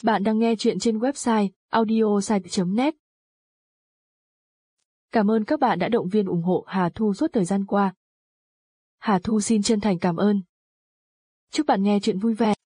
Bạn đang nghe chuyện trên website audiosite.net. Cảm ơn các bạn đã động viên ủng hộ Hà Thu suốt thời gian qua. Hà Thu xin chân thành cảm ơn. Chúc bạn nghe chuyện vui vẻ.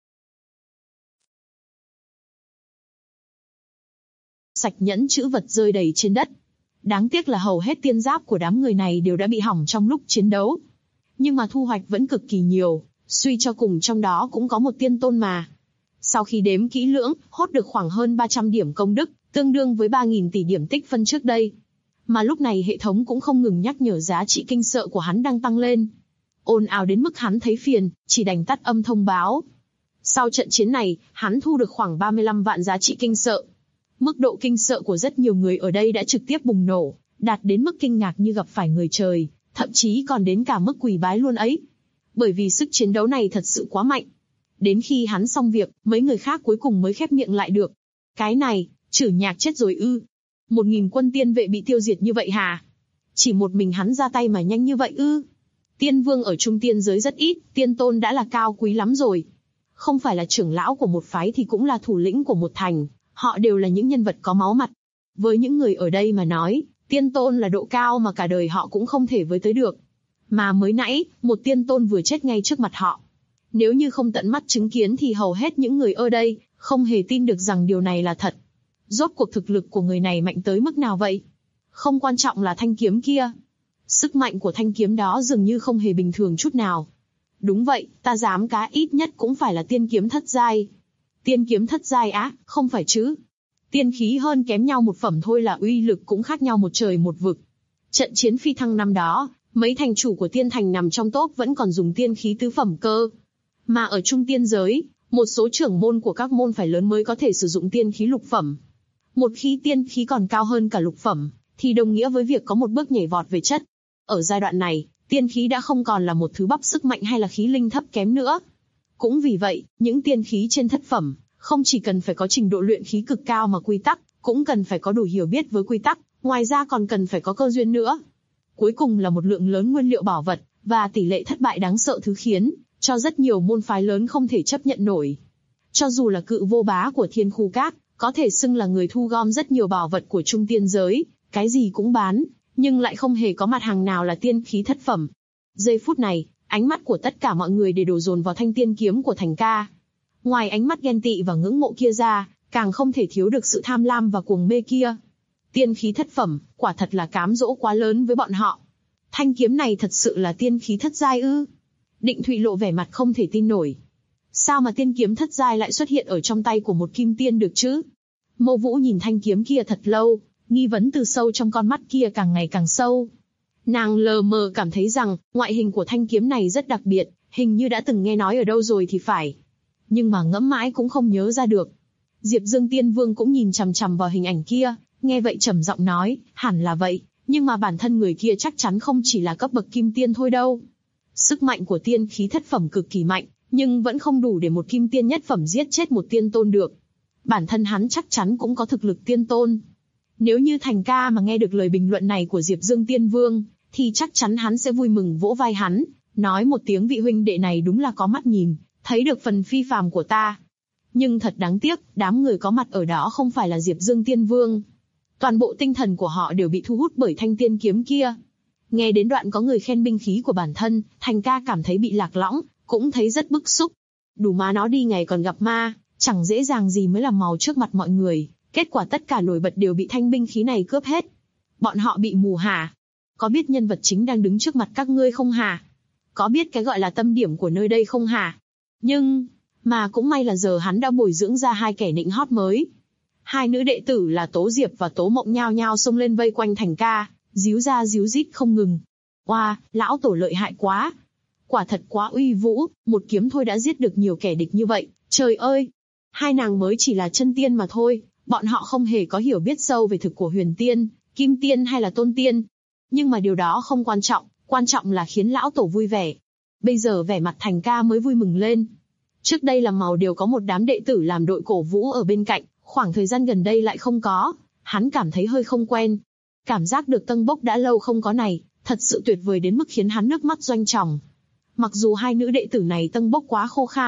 Sạch nhẫn chữ vật rơi đầy trên đất. Đáng tiếc là hầu hết tiên giáp của đám người này đều đã bị hỏng trong lúc chiến đấu. Nhưng mà thu hoạch vẫn cực kỳ nhiều, suy cho cùng trong đó cũng có một tiên tôn mà. Sau khi đếm kỹ lưỡng, hốt được khoảng hơn 300 điểm công đức, tương đương với 3.000 tỷ điểm tích phân trước đây. Mà lúc này hệ thống cũng không ngừng nhắc nhở giá trị kinh sợ của hắn đang tăng lên. Ồn ào đến mức hắn thấy phiền, chỉ đành tắt âm thông báo. Sau trận chiến này, hắn thu được khoảng 35 vạn giá trị kinh sợ. Mức độ kinh sợ của rất nhiều người ở đây đã trực tiếp bùng nổ, đạt đến mức kinh ngạc như gặp phải người trời, thậm chí còn đến cả mức quỳ bái luôn ấy. Bởi vì sức chiến đấu này thật sự quá mạnh. Đến khi hắn xong việc, mấy người khác cuối cùng mới khép miệng lại được. Cái này, Chử Nhạc chết rồi ư? 1.000 quân tiên vệ bị tiêu diệt như vậy hả? Chỉ một mình hắn ra tay mà nhanh như vậy ư? Tiên vương ở trung tiên giới rất ít, tiên tôn đã là cao quý lắm rồi. Không phải là trưởng lão của một phái thì cũng là thủ lĩnh của một thành, họ đều là những nhân vật có máu mặt. Với những người ở đây mà nói, tiên tôn là độ cao mà cả đời họ cũng không thể với tới được. Mà mới nãy, một tiên tôn vừa chết ngay trước mặt họ. Nếu như không tận mắt chứng kiến thì hầu hết những người ở đây không hề tin được rằng điều này là thật. Rốt cuộc thực lực của người này mạnh tới mức nào vậy? Không quan trọng là thanh kiếm kia. Sức mạnh của thanh kiếm đó dường như không hề bình thường chút nào. Đúng vậy, ta dám cá ít nhất cũng phải là tiên kiếm thất giai. Tiên kiếm thất giai á, không phải chứ? Tiên khí hơn kém nhau một phẩm thôi là uy lực cũng khác nhau một trời một vực. Trận chiến phi thăng năm đó, mấy thành chủ của tiên thành nằm trong top vẫn còn dùng tiên khí tứ phẩm cơ. Mà ở trung tiên giới, một số trưởng môn của các môn phái lớn mới có thể sử dụng tiên khí lục phẩm. Một khi tiên khí còn cao hơn cả lục phẩm, thì đồng nghĩa với việc có một bước nhảy vọt về chất. Ở giai đoạn này, tiên khí đã không còn là một thứ bắp sức mạnh hay là khí linh thấp kém nữa. Cũng vì vậy, những tiên khí trên thất phẩm, không chỉ cần phải có trình độ luyện khí cực cao mà quy tắc, cũng cần phải có đủ hiểu biết với quy tắc, ngoài ra còn cần phải có cơ duyên nữa. Cuối cùng là một lượng lớn nguyên liệu bảo vật, và tỷ lệ thất bại đáng sợ thứ khiến cho rất nhiều môn phái lớn không thể chấp nhận nổi. Cho dù là Cự Vô Bá của Thiên Khu Các, có thể xưng là người thu gom rất nhiều bảo vật của trung tiên giới, cái gì cũng bán, nhưng lại không hề có mặt hàng nào là tiên khí thất phẩm. Giây phút này, ánh mắt của tất cả mọi người đều đổ dồn vào thanh tiên kiếm của Thành Ca. Ngoài ánh mắt ghen tị và ngưỡng mộ kia ra, càng không thể thiếu được sự tham lam và cuồng mê kia. Tiên khí thất phẩm, quả thật là cám dỗ quá lớn với bọn họ. Thanh kiếm này thật sự là tiên khí thất giai ư? Định Thụy lộ vẻ mặt không thể tin nổi. Sao mà tiên kiếm thất giai lại xuất hiện ở trong tay của một kim tiên được chứ? Mâu Vũ nhìn thanh kiếm kia thật lâu, nghi vấn từ sâu trong con mắt kia càng ngày càng sâu. Nàng lờ mờ cảm thấy rằng, ngoại hình của thanh kiếm này rất đặc biệt, hình như đã từng nghe nói ở đâu rồi thì phải. Nhưng mà ngẫm mãi cũng không nhớ ra được. Diệp Dương Tiên Vương cũng nhìn chằm chằm vào hình ảnh kia, nghe vậy trầm giọng nói, hẳn là vậy, nhưng mà bản thân người kia chắc chắn không chỉ là cấp bậc kim tiên thôi đâu. Sức mạnh của tiên khí thất phẩm cực kỳ mạnh, nhưng vẫn không đủ để một kim tiên nhất phẩm giết chết một tiên tôn được. Bản thân hắn chắc chắn cũng có thực lực tiên tôn. Nếu như Thành Ca mà nghe được lời bình luận này của Diệp Dương Tiên Vương, thì chắc chắn hắn sẽ vui mừng vỗ vai hắn, nói một tiếng vị huynh đệ này đúng là có mắt nhìn, thấy được phần phi phàm của ta. Nhưng thật đáng tiếc, đám người có mặt ở đó không phải là Diệp Dương Tiên Vương. Toàn bộ tinh thần của họ đều bị thu hút bởi thanh tiên kiếm kia. Nghe đến đoạn có người khen binh khí của bản thân, Thành Ca cảm thấy bị lạc lõng, cũng thấy rất bức xúc. Đủ má nó đi ngày còn gặp ma, chẳng dễ dàng gì mới làm màu trước mặt mọi người. Kết quả tất cả nổi bật đều bị thanh binh khí này cướp hết. Bọn họ bị mù hả? Có biết nhân vật chính đang đứng trước mặt các ngươi không hả? Có biết cái gọi là tâm điểm của nơi đây không hả? Nhưng, mà cũng may là giờ hắn đã bồi dưỡng ra hai kẻ nịnh hót mới. Hai nữ đệ tử là Tố Diệp và Tố Mộng nhao nhao xông lên vây quanh Thành Ca, díu ra díu dít không ngừng. Oa, lão tổ lợi hại quá. Quả thật quá uy vũ, một kiếm thôi đã giết được nhiều kẻ địch như vậy, trời ơi. Hai nàng mới chỉ là chân tiên mà thôi, bọn họ không hề có hiểu biết sâu về thực của huyền tiên, kim tiên hay là tôn tiên. Nhưng mà điều đó không quan trọng là khiến lão tổ vui vẻ. Bây giờ vẻ mặt Thành Ca mới vui mừng lên. Trước đây là màu đều có một đám đệ tử làm đội cổ vũ ở bên cạnh, khoảng thời gian gần đây lại không có, hắn cảm thấy hơi không quen. Cảm giác được tâng bốc đã lâu không có này, thật sự tuyệt vời đến mức khiến hắn nước mắt doanh tròng. Mặc dù hai nữ đệ tử này tâng bốc quá khô khan,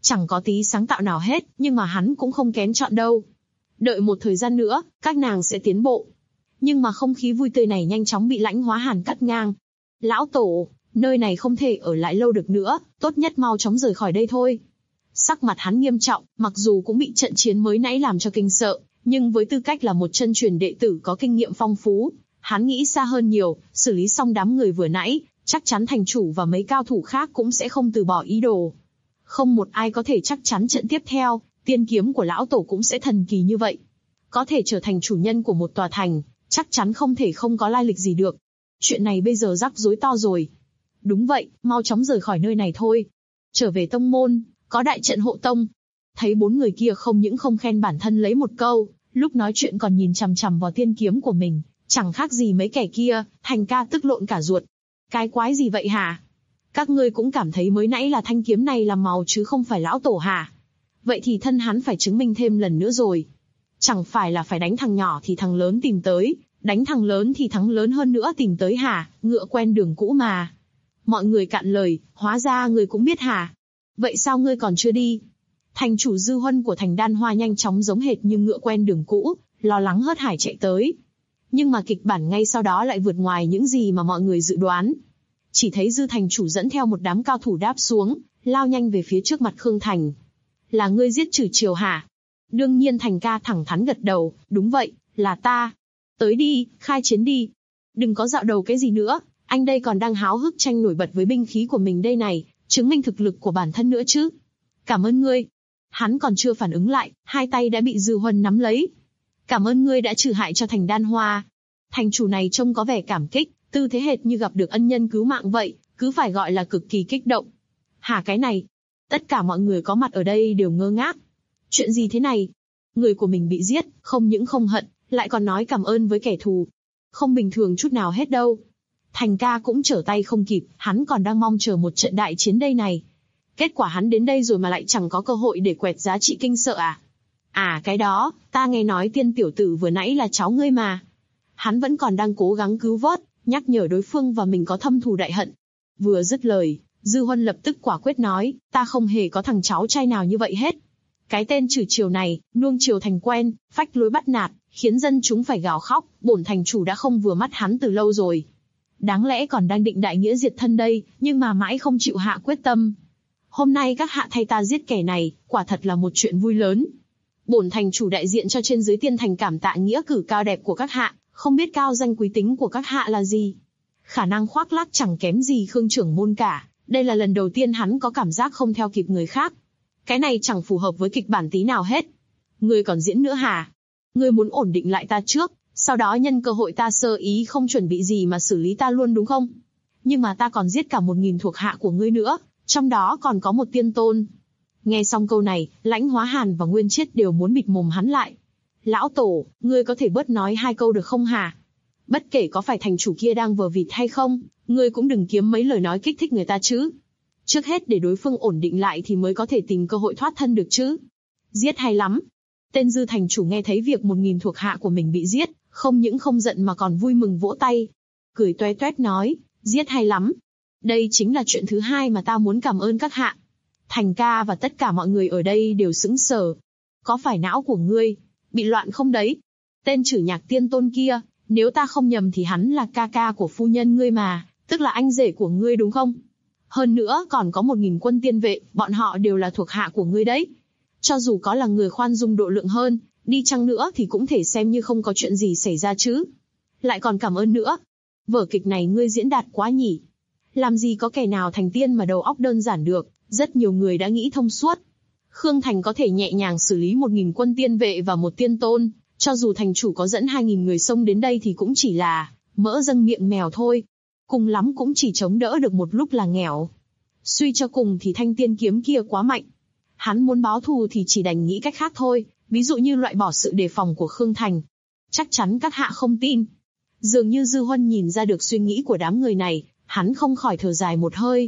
Chẳng có tí sáng tạo nào hết, nhưng mà hắn cũng không kén chọn đâu. Đợi một thời gian nữa, các nàng sẽ tiến bộ. Nhưng mà không khí vui tươi này nhanh chóng bị Lãnh Hóa Hàn cắt ngang. Lão tổ, nơi này không thể ở lại lâu được nữa, tốt nhất mau chóng rời khỏi đây thôi. Sắc mặt hắn nghiêm trọng, mặc dù cũng bị trận chiến mới nãy làm cho kinh sợ, nhưng với tư cách là một chân truyền đệ tử có kinh nghiệm phong phú, hắn nghĩ xa hơn nhiều, xử lý xong đám người vừa nãy, chắc chắn thành chủ và mấy cao thủ khác cũng sẽ không từ bỏ ý đồ. Không một ai có thể chắc chắn trận tiếp theo, tiên kiếm của lão tổ cũng sẽ thần kỳ như vậy. Có thể trở thành chủ nhân của một tòa thành, chắc chắn không thể không có lai lịch gì được. Chuyện này bây giờ rắc rối to rồi. Đúng vậy, mau chóng rời khỏi nơi này thôi. Trở về tông môn, có đại trận hộ tông. Thấy bốn người kia không những không khen bản thân lấy một câu, lúc nói chuyện còn nhìn chằm chằm vào tiên kiếm của mình, chẳng khác gì mấy kẻ kia, Thành ca tức lộn cả ruột. Cái quái gì vậy hả? Các ngươi cũng cảm thấy mới nãy là thanh kiếm này làm màu chứ không phải lão tổ hả? Vậy thì thân hắn phải chứng minh thêm lần nữa rồi. Chẳng phải là phải đánh thằng nhỏ thì thằng lớn tìm tới, đánh thằng lớn thì thằng lớn hơn nữa tìm tới hả? Ngựa quen đường cũ mà. Mọi người cạn lời, hóa ra ngươi cũng biết hả? Vậy sao ngươi còn chưa đi? Thành chủ Dư Huân của thành Đan Hoa nhanh chóng giống hệt như ngựa quen đường cũ, lo lắng hớt hải chạy tới. Nhưng mà kịch bản ngay sau đó lại vượt ngoài những gì mà mọi người dự đoán. Chỉ thấy Dư thành chủ dẫn theo một đám cao thủ đáp xuống, lao nhanh về phía trước mặt Khương Thành. Là ngươi giết Trử Triều hả? Đương nhiên Thành ca thẳng thắn gật đầu, đúng vậy, là ta. Tới đi, khai chiến đi. Đừng có dạo đầu cái gì nữa, anh đây còn đang háo hức tranh nổi bật với binh khí của mình đây này, chứng minh thực lực của bản thân nữa chứ. Cảm ơn ngươi. Hắn còn chưa phản ứng lại, hai tay đã bị Dư Huân nắm lấy. Cảm ơn ngươi đã trừ hại cho thành Đan Hoa. Thành chủ này trông có vẻ cảm kích, tư thế hệt như gặp được ân nhân cứu mạng vậy, cứ phải gọi là cực kỳ kích động. Hả cái này? Tất cả mọi người có mặt ở đây đều ngơ ngác. Chuyện gì thế này? Người của mình bị giết, không những không hận, lại còn nói cảm ơn với kẻ thù. Không bình thường chút nào hết đâu. Thành ca cũng trở tay không kịp, hắn còn đang mong chờ một trận đại chiến đây này. Kết quả hắn đến đây rồi mà lại chẳng có cơ hội để quẹt giá trị kinh sợ à? À cái đó, ta nghe nói tiên tiểu tử vừa nãy là cháu ngươi mà. Hắn vẫn còn đang cố gắng cứu vớt, nhắc nhở đối phương và mình có thâm thù đại hận. Vừa dứt lời, Dư Huân lập tức quả quyết nói, ta không hề có thằng cháu trai nào như vậy hết. Cái tên Trử Triều này, nuông chiều thành quen, phách lối bắt nạt, khiến dân chúng phải gào khóc, bổn thành chủ đã không vừa mắt hắn từ lâu rồi. Đáng lẽ còn đang định đại nghĩa diệt thân đây, nhưng mà mãi không chịu hạ quyết tâm. Hôm nay các hạ thay ta giết kẻ này, quả thật là một chuyện vui lớn. Bổn thành chủ đại diện cho trên dưới tiên thành cảm tạ nghĩa cử cao đẹp của các hạ, không biết cao danh quý tính của các hạ là gì. Khả năng khoác lác chẳng kém gì Khương trưởng môn cả, đây là lần đầu tiên hắn có cảm giác không theo kịp người khác. Cái này chẳng phù hợp với kịch bản tí nào hết. Ngươi còn diễn nữa hả? Ngươi muốn ổn định lại ta trước, sau đó nhân cơ hội ta sơ ý không chuẩn bị gì mà xử lý ta luôn đúng không? Nhưng mà ta còn giết cả 1000 thuộc hạ của ngươi nữa, trong đó còn có một tiên tôn. Nghe xong câu này, Lãnh Hóa Hàn và Nguyên Chiết đều muốn bịt mồm hắn lại. Lão tổ, ngươi có thể bớt nói 2 câu được không hả? Bất kể có phải thành chủ kia đang vờ vịt hay không, ngươi cũng đừng kiếm mấy lời nói kích thích người ta chứ. Trước hết để đối phương ổn định lại thì mới có thể tìm cơ hội thoát thân được chứ. Giết hay lắm. Tên Dư thành chủ nghe thấy việc 1000 thuộc hạ của mình bị giết, không những không giận mà còn vui mừng vỗ tay. Cười toe toét nói, giết hay lắm. Đây chính là chuyện thứ hai mà ta muốn cảm ơn các hạ. Thành ca và tất cả mọi người ở đây đều sững sờ. Có phải não của ngươi bị loạn không đấy? Tên Trử Nhạc tiên tôn kia, nếu ta không nhầm thì hắn là ca ca của phu nhân ngươi mà, tức là anh rể của ngươi đúng không? Hơn nữa còn có 1000 quân tiên vệ, bọn họ đều là thuộc hạ của ngươi đấy. Cho dù có là người khoan dung độ lượng hơn, đi chăng nữa thì cũng thể xem như không có chuyện gì xảy ra chứ. Lại còn cảm ơn nữa. Vở kịch này ngươi diễn đạt quá nhỉ. Làm gì có kẻ nào thành tiên mà đầu óc đơn giản được, rất nhiều người đã nghĩ thông suốt. Khương Thành có thể nhẹ nhàng xử lý 1000 quân tiên vệ và một tiên tôn, cho dù thành chủ có dẫn 2000 người xông đến đây thì cũng chỉ là mỡ dâng miệng mèo thôi. Cùng lắm cũng chỉ chống đỡ được một lúc là nghèo. Suy cho cùng thì thanh tiên kiếm kia quá mạnh. Hắn muốn báo thù thì chỉ đành nghĩ cách khác thôi, ví dụ như loại bỏ sự đề phòng của Khương Thành. Chắc chắn các hạ không tin. Dường như Dư Huân nhìn ra được suy nghĩ của đám người này, hắn không khỏi thở dài một hơi.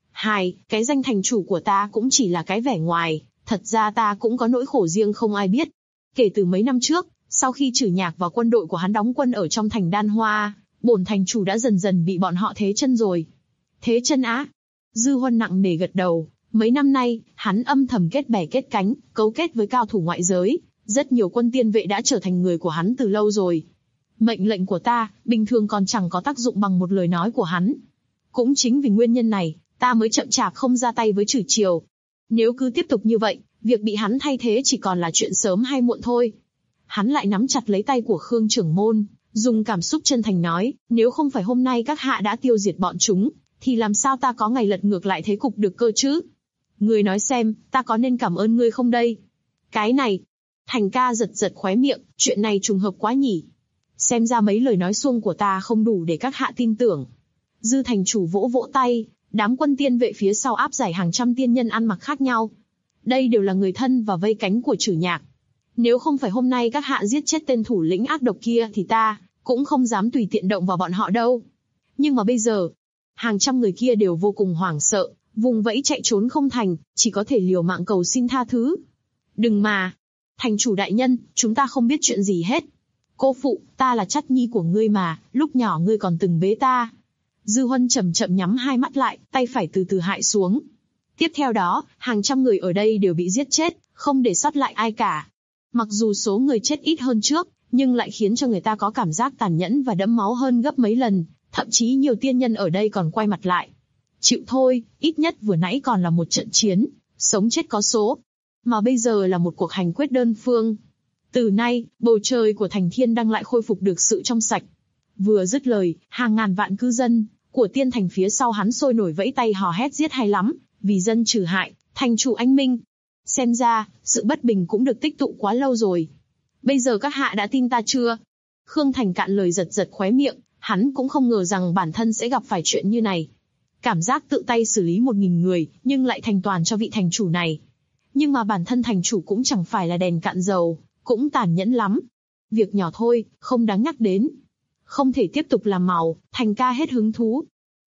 Cái danh thành chủ của ta cũng chỉ là cái vẻ ngoài, thật ra ta cũng có nỗi khổ riêng không ai biết. Kể từ mấy năm trước, sau khi Trử Nhạc và quân đội của hắn đóng quân ở trong thành Đan Hoa, bổn thành chủ đã dần dần bị bọn họ thế chân rồi. Thế chân á? Dư Huân nặng nề gật đầu, Mấy năm nay, hắn âm thầm kết bè kết cánh, cấu kết với cao thủ ngoại giới, rất nhiều quân tiên vệ đã trở thành người của hắn từ lâu rồi. Mệnh lệnh của ta, bình thường còn chẳng có tác dụng bằng một lời nói của hắn. Cũng chính vì nguyên nhân này, ta mới chậm chạp không ra tay với Trử Triều. Nếu cứ tiếp tục như vậy, việc bị hắn thay thế chỉ còn là chuyện sớm hay muộn thôi. Hắn lại nắm chặt lấy tay của Khương trưởng môn, dùng cảm xúc chân thành nói, nếu không phải hôm nay các hạ đã tiêu diệt bọn chúng, thì làm sao ta có ngày lật ngược lại thế cục được cơ chứ? Ngươi nói xem, ta có nên cảm ơn ngươi không đây? Cái này, Thành ca giật giật khóe miệng, chuyện này trùng hợp quá nhỉ. Xem ra mấy lời nói suông của ta không đủ để các hạ tin tưởng. Dư thành chủ vỗ vỗ tay, đám quân tiên vệ phía sau áp giải hàng trăm tiên nhân ăn mặc khác nhau. Đây đều là người thân và vây cánh của Trử Nhạc. Nếu không phải hôm nay các hạ giết chết tên thủ lĩnh ác độc kia thì ta cũng không dám tùy tiện động vào bọn họ đâu. Nhưng mà bây giờ, hàng trăm người kia đều vô cùng hoảng sợ, vùng vẫy chạy trốn không thành, chỉ có thể liều mạng cầu xin tha thứ. Đừng mà, thành chủ đại nhân, chúng ta không biết chuyện gì hết. Cô phụ, ta là chắt nhi của ngươi mà, lúc nhỏ ngươi còn từng bế ta. Dư Huân chậm chậm nhắm hai mắt lại, tay phải từ từ hại xuống. Tiếp theo đó, hàng trăm người ở đây đều bị giết chết, không để sót lại ai cả. Mặc dù số người chết ít hơn trước, nhưng lại khiến cho người ta có cảm giác tàn nhẫn và đẫm máu hơn gấp mấy lần, thậm chí nhiều tiên nhân ở đây còn quay mặt lại. Chịu thôi, ít nhất vừa nãy còn là một trận chiến, sống chết có số. Mà bây giờ là một cuộc hành quyết đơn phương. Từ nay, bầu trời của Thành Thiên đang lại khôi phục được sự trong sạch. Vừa dứt lời, hàng ngàn vạn cư dân của tiên thành phía sau hắn sôi nổi vẫy tay hò hét giết hay lắm, vì dân trừ hại, thành chủ anh minh. Xem ra, sự bất bình cũng được tích tụ quá lâu rồi. Bây giờ các hạ đã tin ta chưa? Khương Thành cạn lời giật giật khóe miệng, hắn cũng không ngờ rằng bản thân sẽ gặp phải chuyện như này. Cảm giác tự tay xử lý 1000 người, nhưng lại thành toàn cho vị thành chủ này. Nhưng mà bản thân thành chủ cũng chẳng phải là đèn cạn dầu, cũng tàn nhẫn lắm. Việc nhỏ thôi, không đáng nhắc đến. Không thể tiếp tục làm màu, Thành ca hết hứng thú.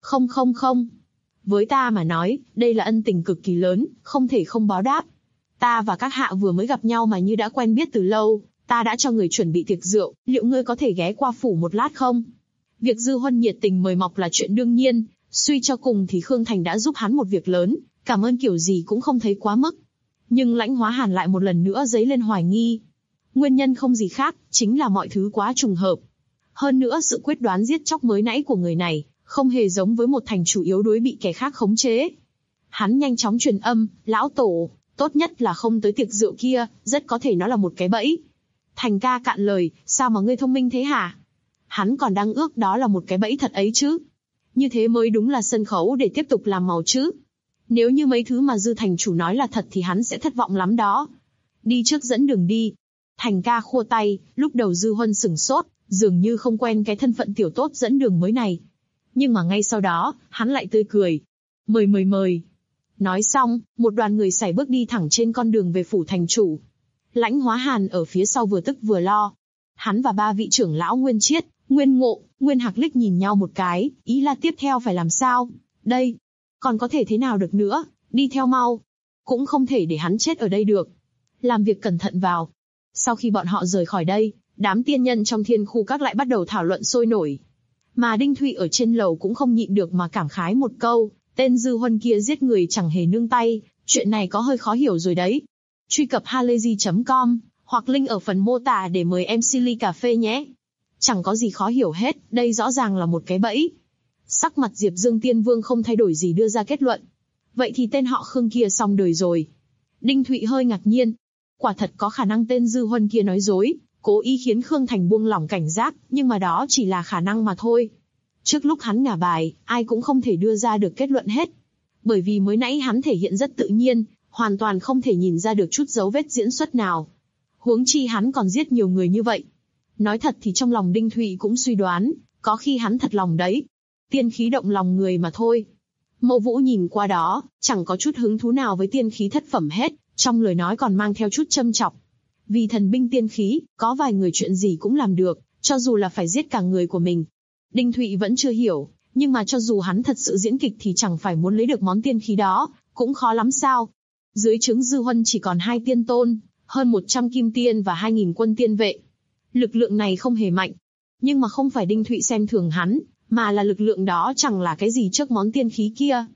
Không. Với ta mà nói, đây là ân tình cực kỳ lớn, không thể không báo đáp. Ta và các hạ vừa mới gặp nhau mà như đã quen biết từ lâu, ta đã cho người chuẩn bị tiệc rượu, liệu ngươi có thể ghé qua phủ một lát không? Việc Dư Huân nhiệt tình mời mọc là chuyện đương nhiên, suy cho cùng thì Khương Thành đã giúp hắn một việc lớn, cảm ơn kiểu gì cũng không thấy quá mức. Nhưng Lãnh Hóa Hàn lại một lần nữa dấy lên hoài nghi. Nguyên nhân không gì khác, chính là mọi thứ quá trùng hợp. Hơn nữa sự quyết đoán giết chóc mới nãy của người này, không hề giống với một thành chủ yếu đuối bị kẻ khác khống chế. Hắn nhanh chóng truyền âm, lão tổ, tốt nhất là không tới tiệc rượu kia, rất có thể nó là một cái bẫy. Thành ca cạn lời, sao mà ngươi thông minh thế hả? Hắn còn đang ước đó là một cái bẫy thật ấy chứ. Như thế mới đúng là sân khấu để tiếp tục làm màu chứ. Nếu như mấy thứ mà Dư thành chủ nói là thật thì hắn sẽ thất vọng lắm đó. Đi trước dẫn đường đi. Thành ca khua tay, lúc đầu Dư Huân sửng sốt, dường như không quen cái thân phận tiểu tốt dẫn đường mới này. Nhưng mà ngay sau đó, hắn lại tươi cười. Mời. Nói xong, một đoàn người sải bước đi thẳng trên con đường về phủ thành chủ. Lãnh Hóa Hàn ở phía sau vừa tức vừa lo. Hắn và 3 vị trưởng lão Nguyên Chiết, Nguyên Ngộ, Nguyên Hạc liếc nhìn nhau một cái, ý là tiếp theo phải làm sao? Đây, còn có thể thế nào được nữa, đi theo mau. Cũng không thể để hắn chết ở đây được. Làm việc cẩn thận vào. Sau khi bọn họ rời khỏi đây, đám tiên nhân trong thiên khu các lại bắt đầu thảo luận sôi nổi. Mà Đinh Thụy ở trên lầu cũng không nhịn được mà cảm khái một câu, tên Dư Huân kia giết người chẳng hề nương tay, chuyện này có hơi khó hiểu rồi đấy. Truy cập halayzi.com, hoặc link ở phần mô tả để mời MC ly cà phê nhé. Chẳng có gì khó hiểu hết, đây rõ ràng là một cái bẫy. Sắc mặt Diệp Dương Tiên Vương không thay đổi gì đưa ra kết luận. Vậy thì tên họ Khương kia xong đời rồi. Đinh Thụy hơi ngạc nhiên. Quả thật có khả năng tên Dư Huân kia nói dối, cố ý khiến Khương Thành buông lỏng cảnh giác, nhưng mà đó chỉ là khả năng mà thôi. Trước lúc hắn ngả bài, ai cũng không thể đưa ra được kết luận hết. Bởi vì mới nãy hắn thể hiện rất tự nhiên, hoàn toàn không thể nhìn ra được chút dấu vết diễn xuất nào. Huống chi hắn còn giết nhiều người như vậy. Nói thật thì trong lòng Đinh Thụy cũng suy đoán, có khi hắn thật lòng đấy. Tiên khí động lòng người mà thôi. Mộ Vũ nhìn qua đó, chẳng có chút hứng thú nào với tiên khí thất phẩm hết, trong lời nói còn mang theo chút châm chọc. Vì thần binh tiên khí, có vài người chuyện gì cũng làm được, cho dù là phải giết cả người của mình. Đinh Thụy vẫn chưa hiểu, nhưng mà cho dù hắn thật sự diễn kịch thì chẳng phải muốn lấy được món tiên khí đó, cũng khó lắm sao. Dưới trướng Dư Huân chỉ còn 2 tiên tôn, hơn 100 kim tiên và 2000 quân tiên vệ. Lực lượng này không hề mạnh. Nhưng mà không phải Đinh Thụy xem thường hắn, mà là lực lượng đó chẳng là cái gì trước món tiên khí kia.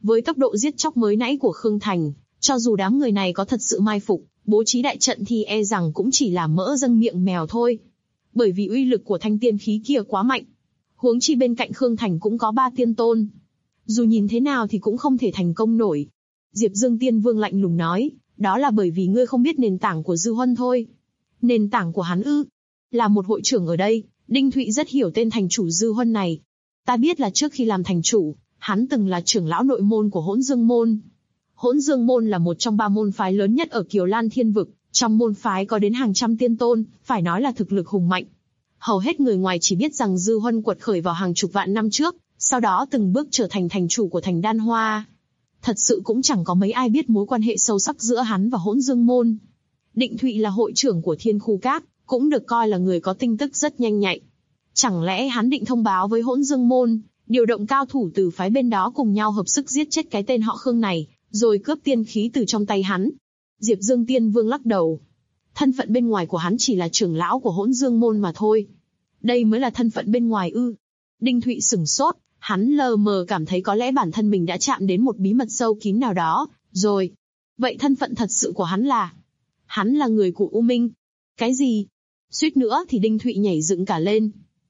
Với tốc độ giết chóc mới nãy của Khương Thành, cho dù đám người này có thật sự mai phục, bố trí đại trận thì e rằng cũng chỉ là mỡ dâng miệng mèo thôi. Bởi vì uy lực của thanh tiên khí kia quá mạnh. Huống chi bên cạnh Khương Thành cũng có 3 tiên tôn. Dù nhìn thế nào thì cũng không thể thành công nổi. Diệp Dương Tiên Vương lạnh lùng nói, đó là bởi vì ngươi không biết nền tảng của Dư Huân thôi. Nền tảng của hắn ư? Là một hội trưởng ở đây, Đinh Thụy rất hiểu tên thành chủ Dư Huân này. Ta biết là trước khi làm thành chủ, hắn từng là trưởng lão nội môn của Hỗn Dương Môn. Hỗn Dương Môn là một trong 3 môn phái lớn nhất ở Kiều Lan Thiên Vực, trong môn phái có đến hàng trăm tiên tôn, phải nói là thực lực hùng mạnh. Hầu hết người ngoài chỉ biết rằng Dư Huân quật khởi vào hàng chục vạn năm trước, sau đó từng bước trở thành thành chủ của thành Đan Hoa. Thật sự cũng chẳng có mấy ai biết mối quan hệ sâu sắc giữa hắn và Hỗn Dương Môn. Định Thụy là hội trưởng của Thiên Khu Các, cũng được coi là người có tin tức rất nhanh nhạy. Chẳng lẽ hắn định thông báo với Hỗn Dương Môn, điều động cao thủ từ phái bên đó cùng nhau hợp sức giết chết cái tên họ Khương này, rồi cướp tiên khí từ trong tay hắn? Diệp Dương Tiên Vương lắc đầu. Thân phận bên ngoài của hắn chỉ là trưởng lão của Hỗn Dương Môn mà thôi. Đây mới là thân phận bên ngoài ư? Đinh Thụy sửng sốt, hắn lờ mờ cảm thấy có lẽ bản thân mình đã chạm đến một bí mật sâu kín nào đó, rồi. Vậy thân phận thật sự của hắn là? Hắn là người của U Minh. Cái gì? Suýt nữa thì Đinh Thụy nhảy dựng cả lên.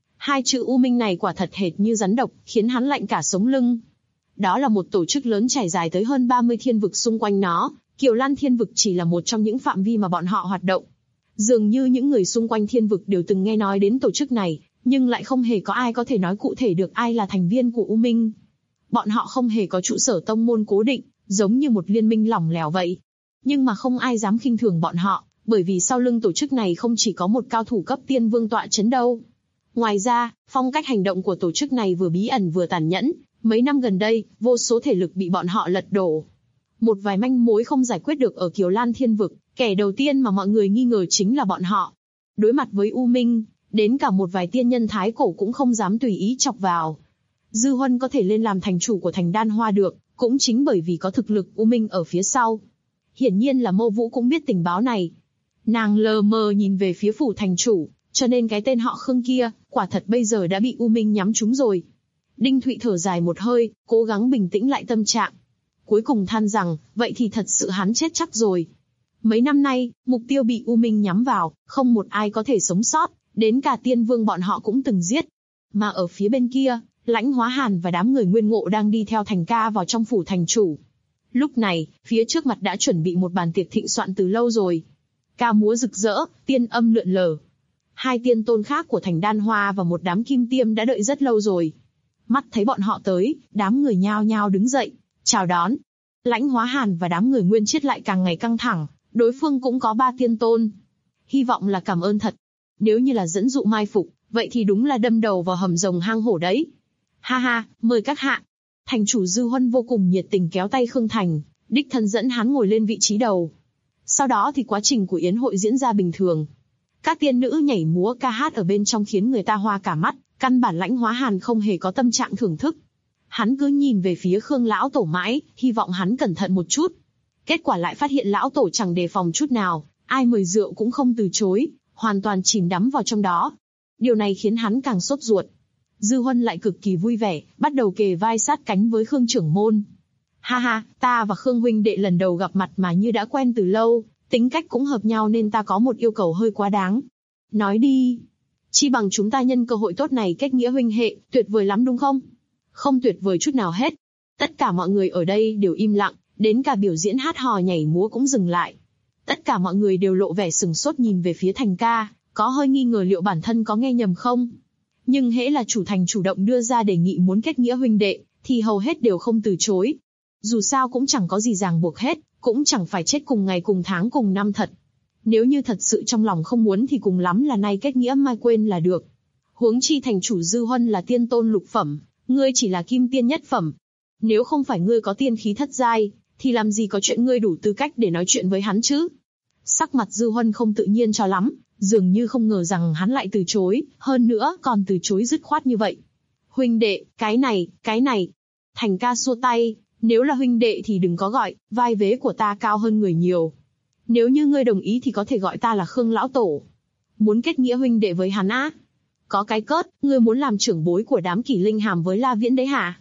2 chữ U Minh này quả thật hệt như rắn độc, khiến hắn lạnh cả sống lưng. Đó là một tổ chức lớn trải dài tới hơn 30 thiên vực xung quanh nó, Kiều Lan Thiên Vực chỉ là một trong những phạm vi mà bọn họ hoạt động. Dường như những người xung quanh thiên vực đều từng nghe nói đến tổ chức này, nhưng lại không hề có ai có thể nói cụ thể được ai là thành viên của U Minh. Bọn họ không hề có trụ sở tông môn cố định, giống như một liên minh lỏng lẻo vậy. Nhưng mà không ai dám khinh thường bọn họ, bởi vì sau lưng tổ chức này không chỉ có một cao thủ cấp tiên vương tọa chấn đâu. Ngoài ra, phong cách hành động của tổ chức này vừa bí ẩn vừa tàn nhẫn, mấy năm gần đây, vô số thể lực bị bọn họ lật đổ. Một vài manh mối không giải quyết được ở Kiều Lan Thiên Vực, kẻ đầu tiên mà mọi người nghi ngờ chính là bọn họ. Đối mặt với U Minh, đến cả một vài tiên nhân thái cổ cũng không dám tùy ý chọc vào. Dư Huân có thể lên làm thành chủ của thành Đan Hoa được, cũng chính bởi vì có thực lực U Minh ở phía sau. Hiển nhiên là Mâu Vũ cũng biết tình báo này. Nàng lờ mờ nhìn về phía phủ thành chủ, cho nên cái tên họ Khương kia, quả thật bây giờ đã bị U Minh nhắm trúng rồi. Đinh Thụy thở dài một hơi, cố gắng bình tĩnh lại tâm trạng. Cuối cùng than rằng, vậy thì thật sự hắn chết chắc rồi. Mấy năm nay, mục tiêu bị U Minh nhắm vào, không một ai có thể sống sót, đến cả tiên vương bọn họ cũng từng giết. Mà ở phía bên kia, Lãnh Hóa Hàn và đám người Nguyên Ngộ đang đi theo Thành Ca vào trong phủ thành chủ. Lúc này, phía trước mặt đã chuẩn bị một bàn tiệc thịnh soạn từ lâu rồi. Ca múa rực rỡ, tiên âm lượn lờ. 2 tiên tôn khác của thành Đan Hoa và một đám kim tiêm đã đợi rất lâu rồi. Mắt thấy bọn họ tới, đám người nhao nhao đứng dậy, chào đón. Lãnh Hóa Hàn và đám người Nguyên Chiết lại càng ngày căng thẳng, đối phương cũng có 3 tiên tôn. Hy vọng là cảm ơn thật. Nếu như là dẫn dụ mai phục, vậy thì đúng là đâm đầu vào hầm rồng hang hổ đấy. Ha ha, mời các hạ. Thành chủ Dư Huân vô cùng nhiệt tình kéo tay Khương Thành, đích thân dẫn hắn ngồi lên vị trí đầu. Sau đó thì quá trình của yến hội diễn ra bình thường. Các tiên nữ nhảy múa ca hát ở bên trong khiến người ta hoa cả mắt, căn bản Lãnh Hóa Hàn không hề có tâm trạng thưởng thức. Hắn cứ nhìn về phía Khương lão tổ mãi, hy vọng hắn cẩn thận một chút. Kết quả lại phát hiện lão tổ chẳng đề phòng chút nào, ai mời rượu cũng không từ chối, hoàn toàn chìm đắm vào trong đó. Điều này khiến hắn càng sốt ruột. Dư Huân lại cực kỳ vui vẻ, bắt đầu kề vai sát cánh với Khương trưởng môn. Ha ha, ta và Khương huynh đệ lần đầu gặp mặt mà như đã quen từ lâu, tính cách cũng hợp nhau nên ta có một yêu cầu hơi quá đáng. Nói đi. Chi bằng chúng ta nhân cơ hội tốt này kết nghĩa huynh hệ, tuyệt vời lắm đúng không? Không tuyệt vời chút nào hết. Tất cả mọi người ở đây đều im lặng, đến cả biểu diễn hát hò nhảy múa cũng dừng lại. Tất cả mọi người đều lộ vẻ sừng sốt nhìn về phía Thành Ca, có hơi nghi ngờ liệu bản thân có nghe nhầm không. Nhưng hễ là chủ thành chủ động đưa ra đề nghị muốn kết nghĩa huynh đệ, thì hầu hết đều không từ chối. Dù sao cũng chẳng có gì ràng buộc hết, cũng chẳng phải chết cùng ngày cùng tháng cùng năm thật. Nếu như thật sự trong lòng không muốn thì cùng lắm là nay kết nghĩa mai quên là được. Huống chi thành chủ Dư Huân là tiên tôn lục phẩm, ngươi chỉ là kim tiên nhất phẩm. Nếu không phải ngươi có tiên khí thất giai, thì làm gì có chuyện ngươi đủ tư cách để nói chuyện với hắn chứ? Sắc mặt Dư Huân không tự nhiên cho lắm, dường như không ngờ rằng hắn lại từ chối, hơn nữa còn từ chối dứt khoát như vậy. Huynh đệ, cái này. Thành Ca xua tay, nếu là huynh đệ thì đừng có gọi, vai vế của ta cao hơn người nhiều. Nếu như ngươi đồng ý thì có thể gọi ta là Khương lão tổ. Muốn kết nghĩa huynh đệ với hắn á? Có cái cớt, ngươi muốn làm trưởng bối của đám Kỷ Linh Hàm với La Viễn đấy hả?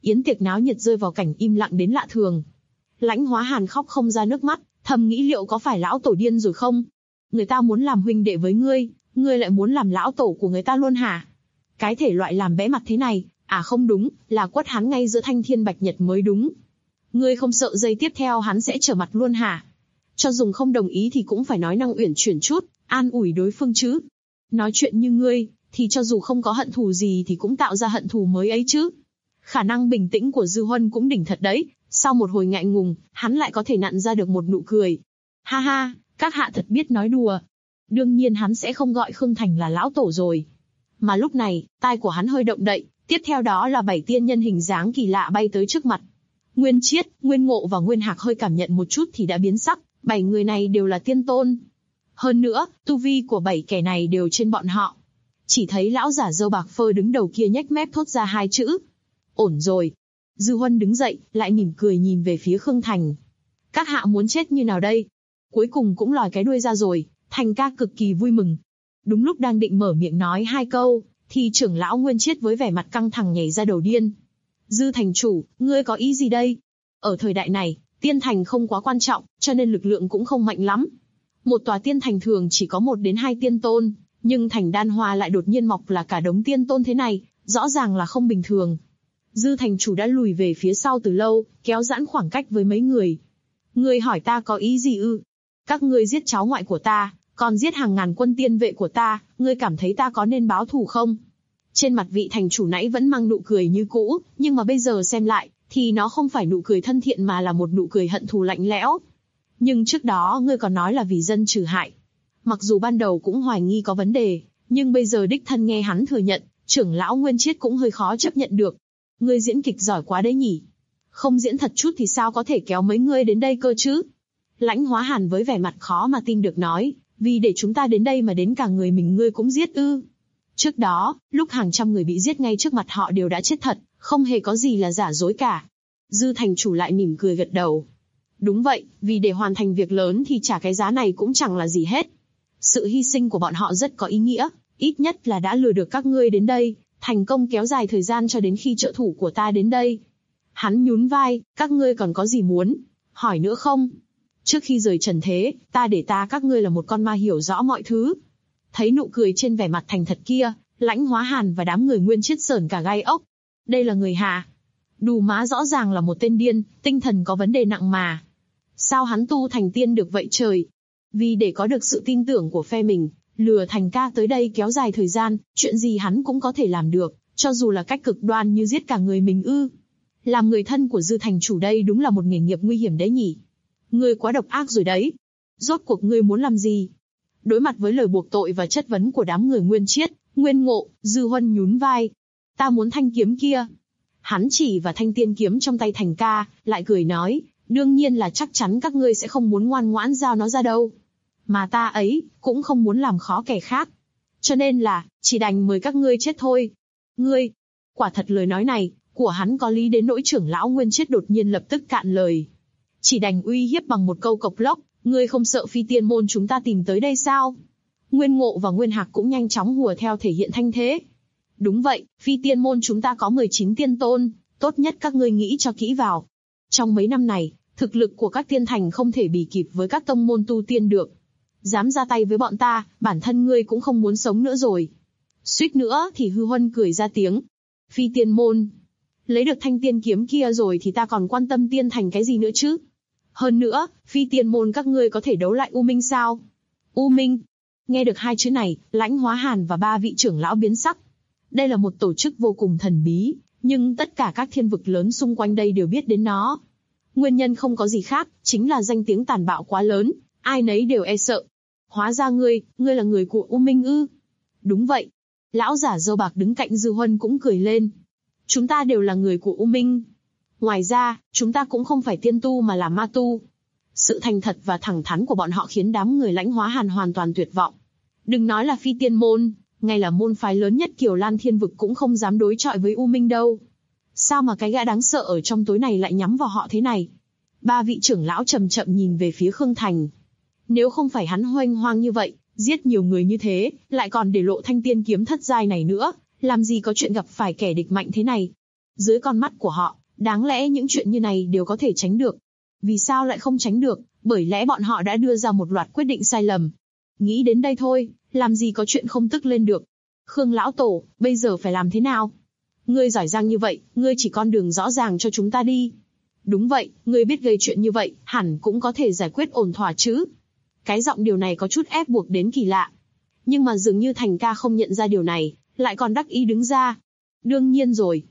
Yến tiệc náo nhiệt rơi vào cảnh im lặng đến lạ thường. Lãnh Hóa Hàn khóc không ra nước mắt, thầm nghĩ liệu có phải lão tổ điên rồi không? Người ta muốn làm huynh đệ với ngươi lại muốn làm lão tổ của người ta luôn hả? Cái thể loại làm bẽ mặt thế này, không đúng, là quất hắn ngay giữa thanh thiên bạch nhật mới đúng. Ngươi không sợ giây tiếp theo hắn sẽ trở mặt luôn hả? Cho dù không đồng ý thì cũng phải nói năng uyển chuyển chút, an ủi đối phương chứ. Nói chuyện như ngươi, thì cho dù không có hận thù gì thì cũng tạo ra hận thù mới ấy chứ. Khả năng bình tĩnh của Dư Huân cũng đỉnh thật đấy, sau một hồi ngại ngùng, hắn lại có thể nặn ra được một nụ cười. Ha ha, các hạ thật biết nói đùa. Đương nhiên hắn sẽ không gọi Khương Thành là lão tổ rồi. Mà lúc này, tai của hắn hơi động đậy, tiếp theo đó là 7 tiên nhân hình dáng kỳ lạ bay tới trước mặt. Nguyên Chiết, Nguyên Ngộ và Nguyên Hạc hơi cảm nhận một chút thì đã biến sắc, 7 người này đều là tiên tôn. Hơn nữa, tu vi của 7 kẻ này đều trên bọn họ. Chỉ thấy lão giả râu bạc phơ đứng đầu kia nhếch mép thốt ra 2 chữ. Ổn rồi. Dư Huân đứng dậy, lại mỉm cười nhìn về phía Khương Thành. Các hạ muốn chết như nào đây? Cuối cùng cũng lòi cái đuôi ra rồi, Thành ca cực kỳ vui mừng. Đúng lúc đang định mở miệng nói 2 câu, thì trưởng lão Nguyên Chiết với vẻ mặt căng thẳng nhảy ra đầu điên. Dư thành chủ, ngươi có ý gì đây? Ở thời đại này, tiên thành không quá quan trọng, cho nên lực lượng cũng không mạnh lắm. Một tòa tiên thành thường chỉ có 1 đến 2 tiên tôn, nhưng thành Đan Hoa lại đột nhiên mọc là cả đống tiên tôn thế này, rõ ràng là không bình thường. Dư thành chủ đã lùi về phía sau từ lâu, kéo giãn khoảng cách với mấy người. Ngươi hỏi ta có ý gì ư? Các ngươi giết cháu ngoại của ta, còn giết hàng ngàn quân tiên vệ của ta, ngươi cảm thấy ta có nên báo thù không? Trên mặt vị thành chủ nãy vẫn mang nụ cười như cũ, nhưng mà bây giờ xem lại, thì nó không phải nụ cười thân thiện mà là một nụ cười hận thù lạnh lẽo. Nhưng trước đó ngươi còn nói là vì dân trừ hại. Mặc dù ban đầu cũng hoài nghi có vấn đề, nhưng bây giờ đích thân nghe hắn thừa nhận, trưởng lão Nguyên Chiết cũng hơi khó chấp nhận được. Ngươi diễn kịch giỏi quá đấy nhỉ? Không diễn thật chút thì sao có thể kéo mấy ngươi đến đây cơ chứ? Lãnh Hóa Hàn với vẻ mặt khó mà tin được nói, vì để chúng ta đến đây mà đến cả người mình ngươi cũng giết ư? Trước đó, lúc hàng trăm người bị giết ngay trước mặt họ đều đã chết thật, không hề có gì là giả dối cả. Dư thành chủ lại mỉm cười gật đầu. Đúng vậy, vì để hoàn thành việc lớn thì trả cái giá này cũng chẳng là gì hết. Sự hy sinh của bọn họ rất có ý nghĩa, ít nhất là đã lừa được các ngươi đến đây, thành công kéo dài thời gian cho đến khi trợ thủ của ta đến đây. Hắn nhún vai, các ngươi còn có gì muốn hỏi nữa không? Trước khi rời trần thế, ta để các ngươi là một con ma hiểu rõ mọi thứ. Thấy nụ cười trên vẻ mặt thành thật kia, Lãnh Hóa Hàn và đám người Nguyên Chiết sởn cả gai ốc. Đây là người hạ. Đù má rõ ràng là một tên điên, tinh thần có vấn đề nặng mà. Sao hắn tu thành tiên được vậy trời? Vì để có được sự tin tưởng của phe mình, lừa Thành ca tới đây kéo dài thời gian, chuyện gì hắn cũng có thể làm được, cho dù là cách cực đoan như giết cả người mình ư. Làm người thân của Dư thành chủ đây đúng là một nghề nghiệp nguy hiểm đấy nhỉ. Ngươi quá độc ác rồi đấy. Rốt cuộc ngươi muốn làm gì? Đối mặt với lời buộc tội và chất vấn của đám người Nguyên Chiết, Nguyên Ngộ, Dư Huân nhún vai. Ta muốn thanh kiếm kia. Hắn chỉ vào thanh tiên kiếm trong tay Thành ca, lại cười nói, đương nhiên là chắc chắn các ngươi sẽ không muốn ngoan ngoãn giao nó ra đâu. Mà ta ấy, cũng không muốn làm khó kẻ khác. Cho nên là, chỉ đành mời các ngươi chết thôi. Ngươi, quả thật lời nói này, của hắn có lý đến nỗi trưởng lão Nguyên Chiết đột nhiên lập tức cạn lời. Chỉ đành uy hiếp bằng một câu cộc lốc, ngươi không sợ phi tiên môn chúng ta tìm tới đây sao? Nguyên Ngộ và Nguyên Hạc cũng nhanh chóng hùa theo thể hiện thanh thế. Đúng vậy, phi tiên môn chúng ta có 19 tiên tôn, tốt nhất các ngươi nghĩ cho kỹ vào. Trong mấy năm này, thực lực của các tiên thành không thể bì kịp với các tông môn tu tiên được. Dám ra tay với bọn ta, bản thân ngươi cũng không muốn sống nữa rồi. Suýt nữa thì Hư Huân cười ra tiếng. Phi tiên môn. Lấy được thanh tiên kiếm kia rồi thì ta còn quan tâm tiên thành cái gì nữa chứ? Hơn nữa, phi tiên môn các ngươi có thể đấu lại U Minh sao? U Minh. Nghe được 2 chữ này, Lãnh Hóa Hàn và 3 vị trưởng lão biến sắc. Đây là một tổ chức vô cùng thần bí, nhưng tất cả các thiên vực lớn xung quanh đây đều biết đến nó. Nguyên nhân không có gì khác, chính là danh tiếng tàn bạo quá lớn, ai nấy đều e sợ. Hóa ra ngươi là người của U Minh ư? Đúng vậy. Lão giả râu bạc đứng cạnh Dư Huân cũng cười lên. Chúng ta đều là người của U Minh. Ngoài ra, chúng ta cũng không phải tiên tu mà là ma tu. Sự thành thật và thẳng thắn của bọn họ khiến đám người Lãnh Hóa Hàn hoàn toàn tuyệt vọng. Đừng nói là phi tiên môn, ngay là môn phái lớn nhất Kiều Lan Thiên Vực cũng không dám đối chọi với U Minh đâu. Sao mà cái gã đáng sợ ở trong tối này lại nhắm vào họ thế này? 3 vị trưởng lão chậm chậm nhìn về phía Khương Thành. Nếu không phải hắn hoành hoang như vậy, giết nhiều người như thế, lại còn để lộ thanh tiên kiếm thất giai này nữa, làm gì có chuyện gặp phải kẻ địch mạnh thế này? Dưới con mắt của họ, đáng lẽ những chuyện như này đều có thể tránh được. Vì sao lại không tránh được? Bởi lẽ bọn họ đã đưa ra một loạt quyết định sai lầm. Nghĩ đến đây thôi, làm gì có chuyện không tức lên được. Khương lão tổ, bây giờ phải làm thế nào? Ngươi giỏi giang như vậy, ngươi chỉ con đường rõ ràng cho chúng ta đi. Đúng vậy, ngươi biết gây chuyện như vậy, hẳn cũng có thể giải quyết ổn thỏa chứ. Cái giọng điều này có chút ép buộc đến kỳ lạ. Nhưng mà dường như Thành ca không nhận ra điều này, lại còn đắc ý đứng ra. Đương nhiên rồi.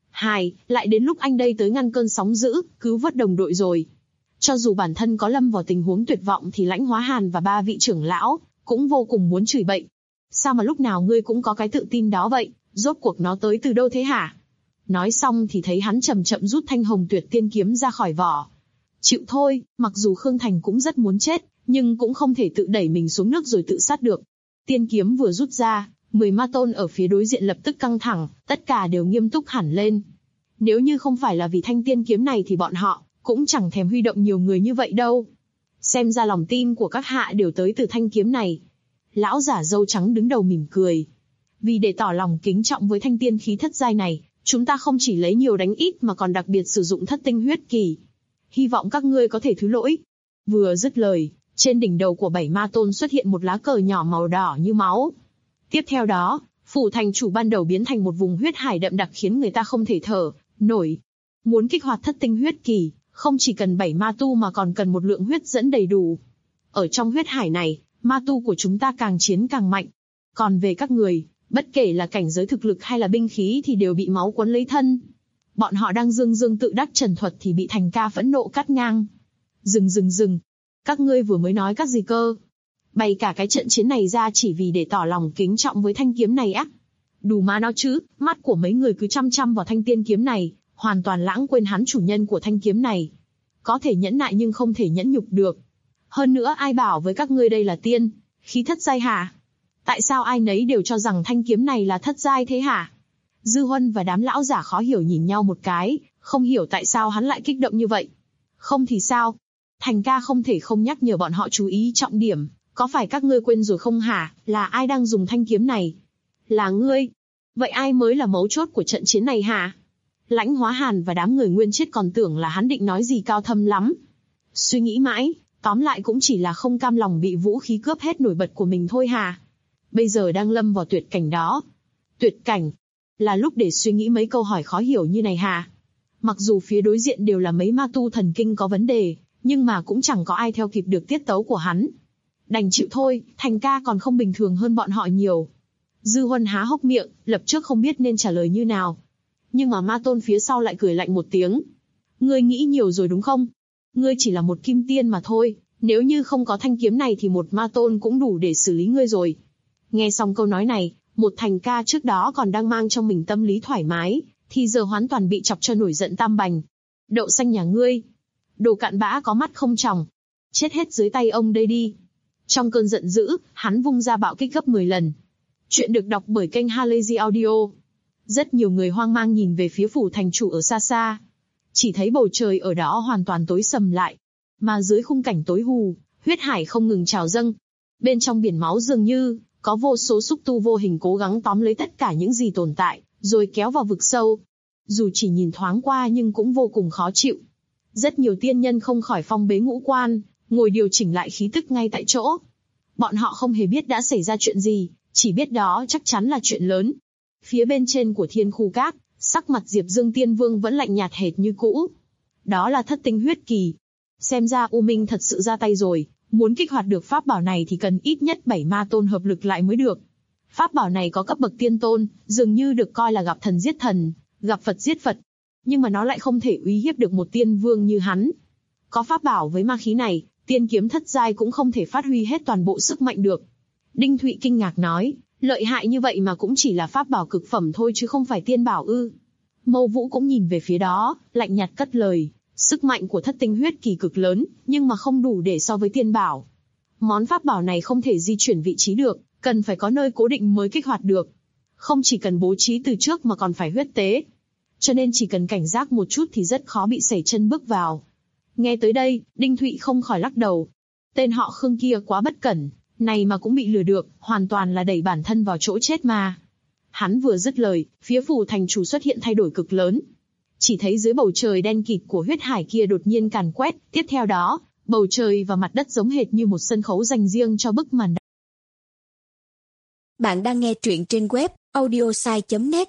Lại đến lúc anh đây tới ngăn cơn sóng dữ, cứu vớt đồng đội rồi. Cho dù bản thân có lâm vào tình huống tuyệt vọng thì Lãnh Hóa Hàn và 3 vị trưởng lão cũng vô cùng muốn chửi bậy. Sao mà lúc nào ngươi cũng có cái tự tin đó vậy, rốt cuộc nó tới từ đâu thế hả? Nói xong thì thấy hắn chậm chậm rút thanh hồng tuyệt tiên kiếm ra khỏi vỏ. Chịu thôi, mặc dù Khương Thành cũng rất muốn chết, nhưng cũng không thể tự đẩy mình xuống nước rồi tự sát được. Tiên kiếm vừa rút ra, 10 ma tôn ở phía đối diện lập tức căng thẳng, tất cả đều nghiêm túc hẳn lên. Nếu như không phải là vì thanh tiên kiếm này thì bọn họ cũng chẳng thèm huy động nhiều người như vậy đâu. Xem ra lòng tin của các hạ đều tới từ thanh kiếm này. Lão giả râu trắng đứng đầu mỉm cười. Vì để tỏ lòng kính trọng với thanh tiên khí thất giai này, chúng ta không chỉ lấy nhiều đánh ít mà còn đặc biệt sử dụng thất tinh huyết kỳ. Hy vọng các ngươi có thể thứ lỗi. Vừa dứt lời, trên đỉnh đầu của 7 ma tôn xuất hiện một lá cờ nhỏ màu đỏ như máu. Tiếp theo đó, phủ thành chủ ban đầu biến thành một vùng huyết hải đậm đặc khiến người ta không thể thở nổi. Muốn kích hoạt thất tinh huyết kỳ, không chỉ cần 7 ma tu mà còn cần một lượng huyết dẫn đầy đủ. Ở trong huyết hải này, ma tu của chúng ta càng chiến càng mạnh. Còn về các người, bất kể là cảnh giới thực lực hay là binh khí thì đều bị máu quấn lấy thân. Bọn họ đang dương dương tự đắc trần thuật thì bị Thành ca phẫn nộ cắt ngang. Dừng. Các ngươi vừa mới nói các gì cơ? Bày cả cái trận chiến này ra chỉ vì để tỏ lòng kính trọng với thanh kiếm này á? Đủ mà nó chứ, mắt của mấy người cứ chăm chăm vào thanh tiên kiếm này, hoàn toàn lãng quên hắn chủ nhân của thanh kiếm này. Có thể nhẫn nại nhưng không thể nhẫn nhục được. Hơn nữa ai bảo với các ngươi đây là tiên khí thất giai hả? Tại sao ai nấy đều cho rằng thanh kiếm này là thất giai thế hả? Dư Huân và đám lão giả khó hiểu nhìn nhau một cái, không hiểu tại sao hắn lại kích động như vậy. Không thì sao? Thành ca không thể không nhắc nhở bọn họ chú ý trọng điểm. Có phải các ngươi quên rồi không hả? Là ai đang dùng thanh kiếm này? Là ngươi. Vậy ai mới là mấu chốt của trận chiến này hả? Lãnh Hóa Hàn và đám người nguyên chết còn tưởng là hắn định nói gì cao thâm lắm. Suy nghĩ mãi, tóm lại cũng chỉ là không cam lòng bị vũ khí cướp hết nổi bật của mình thôi hả? Bây giờ đang lâm vào tuyệt cảnh đó. Tuyệt cảnh? Là lúc để suy nghĩ mấy câu hỏi khó hiểu như này hả? Mặc dù phía đối diện đều là mấy ma tu thần kinh có vấn đề, nhưng mà cũng chẳng có ai theo kịp được tiết tấu của hắn. Đành chịu thôi, Thành ca còn không bình thường hơn bọn họ nhiều. Dư Huân há hốc miệng, lập trước không biết nên trả lời như nào. Nhưng mà ma tôn phía sau lại cười lạnh một tiếng. Ngươi nghĩ nhiều rồi đúng không? Ngươi chỉ là một kim tiên mà thôi, nếu như không có thanh kiếm này thì một ma tôn cũng đủ để xử lý ngươi rồi. Nghe xong câu nói này, một Thành ca trước đó còn đang mang trong mình tâm lý thoải mái, thì giờ hoàn toàn bị chọc cho nổi giận tam bành. Đậu xanh nhà ngươi, đồ cặn bã có mắt không tròng, chết hết dưới tay ông đây đi. Trong cơn giận dữ, hắn vung ra bạo kích gấp 10 lần. Chuyện được đọc bởi kênh Halazy Audio. Rất nhiều người hoang mang nhìn về phía phủ thành chủ ở xa xa. Chỉ thấy bầu trời ở đó hoàn toàn tối sầm lại. Mà dưới khung cảnh tối hù, huyết hải không ngừng trào dâng. Bên trong biển máu dường như có vô số xúc tu vô hình cố gắng tóm lấy tất cả những gì tồn tại, rồi kéo vào vực sâu. Dù chỉ nhìn thoáng qua nhưng cũng vô cùng khó chịu. Rất nhiều tiên nhân không khỏi phong bế ngũ quan, ngồi điều chỉnh lại khí tức ngay tại chỗ. Bọn họ không hề biết đã xảy ra chuyện gì, chỉ biết đó chắc chắn là chuyện lớn. Phía bên trên của Thiên Khu Các, sắc mặt Diệp Dương Tiên Vương vẫn lạnh nhạt hệt như cũ. Đó là thất tinh huyết kỳ. Xem ra U Minh thật sự ra tay rồi, muốn kích hoạt được pháp bảo này thì cần ít nhất 7 ma tôn hợp lực lại mới được. Pháp bảo này có cấp bậc tiên tôn, dường như được coi là gặp thần giết thần, gặp Phật giết Phật. Nhưng mà nó lại không thể uy hiếp được một tiên vương như hắn. Có pháp bảo với ma khí này, tiên kiếm thất giai cũng không thể phát huy hết toàn bộ sức mạnh được. Đinh Thụy kinh ngạc nói, lợi hại như vậy mà cũng chỉ là pháp bảo cực phẩm thôi chứ không phải tiên bảo ư? Mâu Vũ cũng nhìn về phía đó, lạnh nhạt cất lời, sức mạnh của thất tinh huyết kỳ cực lớn, nhưng mà không đủ để so với tiên bảo. Món pháp bảo này không thể di chuyển vị trí được, cần phải có nơi cố định mới kích hoạt được. Không chỉ cần bố trí từ trước mà còn phải huyết tế. Cho nên chỉ cần cảnh giác một chút thì rất khó bị sẩy chân bước vào. Nghe tới đây, Đinh Thụy không khỏi lắc đầu. Tên họ Khương kia quá bất cẩn, này mà cũng bị lừa được, hoàn toàn là đẩy bản thân vào chỗ chết mà. Hắn vừa dứt lời, phía phủ thành chủ xuất hiện thay đổi cực lớn. Chỉ thấy dưới bầu trời đen kịt của huyết hải kia đột nhiên càn quét, tiếp theo đó, bầu trời và mặt đất giống hệt như một sân khấu dành riêng cho bức màn. Bạn đang nghe truyện trên web audiosai.net.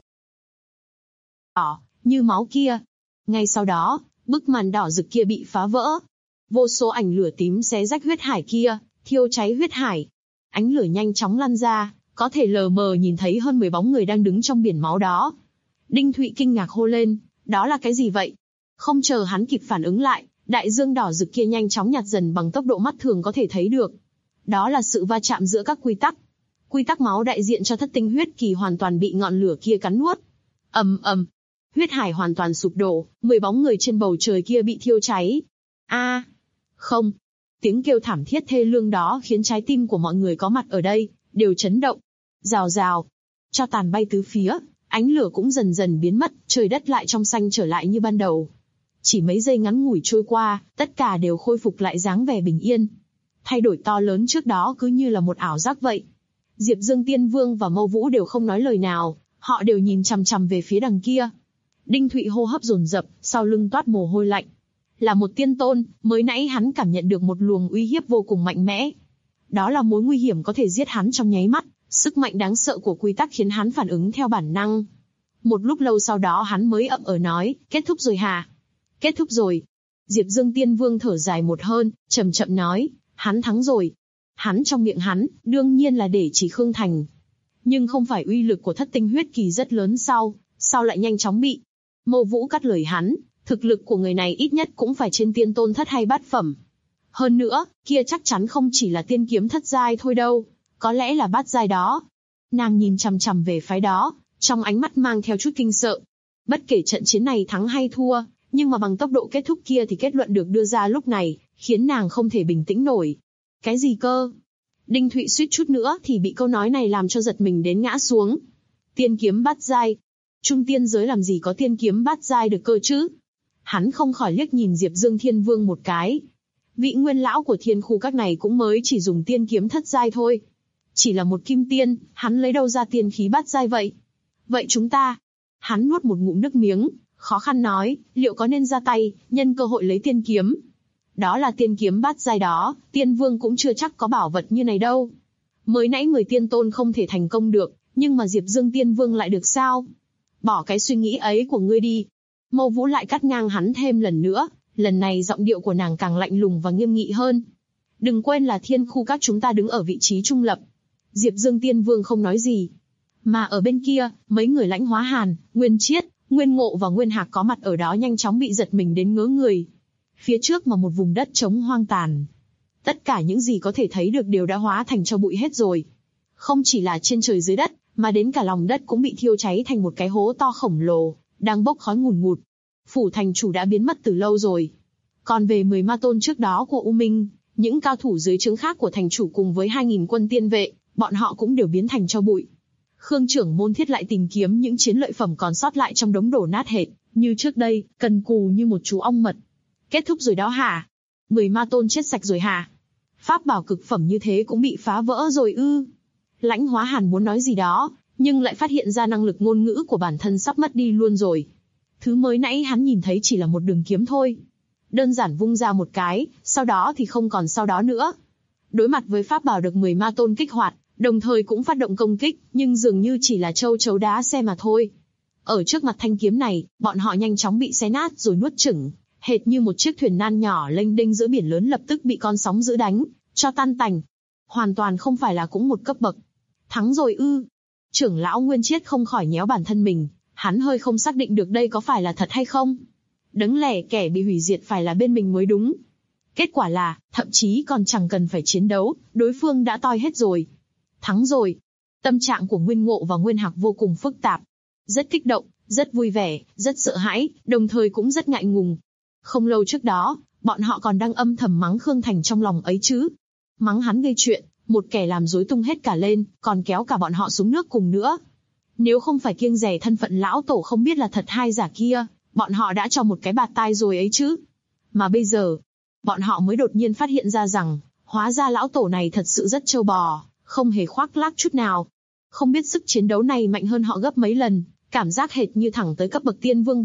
Đỏ, như máu kia. Ngay sau đó, bức màn đỏ rực kia bị phá vỡ. Vô số ảnh lửa tím xé rách huyết hải kia, thiêu cháy huyết hải. Ánh lửa nhanh chóng lan ra, có thể lờ mờ nhìn thấy hơn 10 bóng người đang đứng trong biển máu đó. Đinh Thụy kinh ngạc hô lên, đó là cái gì vậy? Không chờ hắn kịp phản ứng lại, đại dương đỏ rực kia nhanh chóng nhạt dần bằng tốc độ mắt thường có thể thấy được. Đó là sự va chạm giữa các quy tắc. Quy tắc máu đại diện cho thất tinh huyết kỳ hoàn toàn bị ngọn lửa kia cắn nuốt. Ầm ầm, huyết hải hoàn toàn sụp đổ, 10 bóng người trên bầu trời kia bị thiêu cháy. Không, tiếng kêu thảm thiết thê lương đó khiến trái tim của mọi người có mặt ở đây đều chấn động. Rào rào, tro tàn bay tứ phía, ánh lửa cũng dần dần biến mất, trời đất lại trong xanh trở lại như ban đầu. Chỉ mấy giây ngắn ngủi trôi qua, tất cả đều khôi phục lại dáng vẻ bình yên. Thay đổi to lớn trước đó cứ như là một ảo giác vậy. Diệp Dương Tiên Vương và Mâu Vũ đều không nói lời nào, họ đều nhìn chằm chằm về phía đằng kia. Đinh Thụy hô hấp dồn dập, sau lưng toát mồ hôi lạnh. Là một tiên tôn, mới nãy hắn cảm nhận được một luồng uy hiếp vô cùng mạnh mẽ. Đó là mối nguy hiểm có thể giết hắn trong nháy mắt, sức mạnh đáng sợ của quy tắc khiến hắn phản ứng theo bản năng. Một lúc lâu sau đó hắn mới ậm ờ nói, kết thúc rồi hả? Kết thúc rồi. Diệp Dương Tiên Vương thở dài một hơi, chậm chậm nói, hắn thắng rồi. Hắn trong miệng hắn, đương nhiên là để chỉ Khương Thành. Nhưng không phải uy lực của thất tinh huyết kỳ rất lớn sao lại nhanh chóng bị. Mâu Vũ cắt lời hắn, thực lực của người này ít nhất cũng phải trên tiên tôn thất hay bát phẩm. Hơn nữa, kia chắc chắn không chỉ là tiên kiếm thất giai thôi đâu, có lẽ là bát giai đó. Nàng nhìn chằm chằm về phái đó, trong ánh mắt mang theo chút kinh sợ. Bất kể trận chiến này thắng hay thua, nhưng mà bằng tốc độ kết thúc kia thì kết luận được đưa ra lúc này, khiến nàng không thể bình tĩnh nổi. Cái gì cơ? Đinh Thụy suýt chút nữa thì bị câu nói này làm cho giật mình đến ngã xuống. Tiên kiếm bát giai. Trung tiên giới làm gì có tiên kiếm bát giai được cơ chứ? Hắn không khỏi liếc nhìn Diệp Dương Thiên Vương một cái. Vị nguyên lão của thiên khu các này cũng mới chỉ dùng tiên kiếm thất giai thôi. Chỉ là một kim tiên, hắn lấy đâu ra tiên khí bát giai vậy? Vậy chúng ta... Hắn nuốt một ngụm nước miếng, khó khăn nói, liệu có nên ra tay, nhân cơ hội lấy tiên kiếm? Đó là tiên kiếm bát giai đó, tiên vương cũng chưa chắc có bảo vật như này đâu. Mới nãy 10 tiên tôn không thể thành công được, nhưng mà Diệp Dương Tiên Vương lại được sao? Bỏ cái suy nghĩ ấy của ngươi đi. Mâu Vũ lại cắt ngang hắn thêm lần nữa, lần này giọng điệu của nàng càng lạnh lùng và nghiêm nghị hơn. Đừng quên là thiên khu các chúng ta đứng ở vị trí trung lập. Diệp Dương Tiên Vương không nói gì. Mà ở bên kia, mấy người Lãnh Hóa Hàn, Nguyên Chiết, Nguyên Ngộ và Nguyên Hạc có mặt ở đó nhanh chóng bị giật mình đến ngớ người. Phía trước mà một vùng đất trống hoang tàn. Tất cả những gì có thể thấy được đều đã hóa thành tro bụi hết rồi. Không chỉ là trên trời dưới đất, mà đến cả lòng đất cũng bị thiêu cháy thành một cái hố to khổng lồ, đang bốc khói ngùn ngụt. Phủ thành chủ đã biến mất từ lâu rồi. Còn về 10 ma tôn trước đó của U Minh, những cao thủ dưới trướng khác của thành chủ cùng với 2.000 quân tiên vệ, bọn họ cũng đều biến thành tro bụi. Khương trưởng môn Thiết lại tìm kiếm những chiến lợi phẩm còn sót lại trong đống đổ nát hệt, như trước đây, cần cù như một chú ong mật. Kết thúc rồi đó hả? 10 ma tôn chết sạch rồi hả? Pháp bảo cực phẩm như thế cũng bị phá vỡ rồi ư? Lãnh Hóa Hàn muốn nói gì đó, nhưng lại phát hiện ra năng lực ngôn ngữ của bản thân sắp mất đi luôn rồi. Thứ mới nãy hắn nhìn thấy chỉ là một đường kiếm thôi. Đơn giản vung ra một cái, sau đó thì không còn sau đó nữa. Đối mặt với pháp bảo được 10 ma tôn kích hoạt, đồng thời cũng phát động công kích, nhưng dường như chỉ là châu chấu đá xe mà thôi. Ở trước mặt thanh kiếm này, bọn họ nhanh chóng bị xé nát rồi nuốt chửng, hệt như một chiếc thuyền nan nhỏ lênh đênh giữa biển lớn lập tức bị con sóng dữ đánh, cho tan tành. Hoàn toàn không phải là cũng một cấp bậc. Thắng rồi ư? Trưởng lão Nguyên Chiết không khỏi nhéo bản thân mình, hắn hơi không xác định được đây có phải là thật hay không. Đấng lẻ kẻ bị hủy diệt phải là bên mình mới đúng. Kết quả là, thậm chí còn chẳng cần phải chiến đấu, đối phương đã toi hết rồi. Thắng rồi. Tâm trạng của Nguyên Ngộ và Nguyên Hạc vô cùng phức tạp. Rất kích động, rất vui vẻ, rất sợ hãi, đồng thời cũng rất ngại ngùng. Không lâu trước đó, bọn họ còn đang âm thầm mắng Khương Thành trong lòng ấy chứ. Mắng hắn gây chuyện, một kẻ làm rối tung hết cả lên, còn kéo cả bọn họ xuống nước cùng nữa. Nếu không phải kiêng dè thân phận lão tổ không biết là thật hay giả kia, bọn họ đã cho một cái bạt tai rồi ấy chứ. Mà bây giờ, bọn họ mới đột nhiên phát hiện ra rằng, hóa ra lão tổ này thật sự rất trâu bò, không hề khoác lác chút nào. Không biết sức chiến đấu này mạnh hơn họ gấp mấy lần, cảm giác hệt như thẳng tới cấp bậc tiên vương vậy,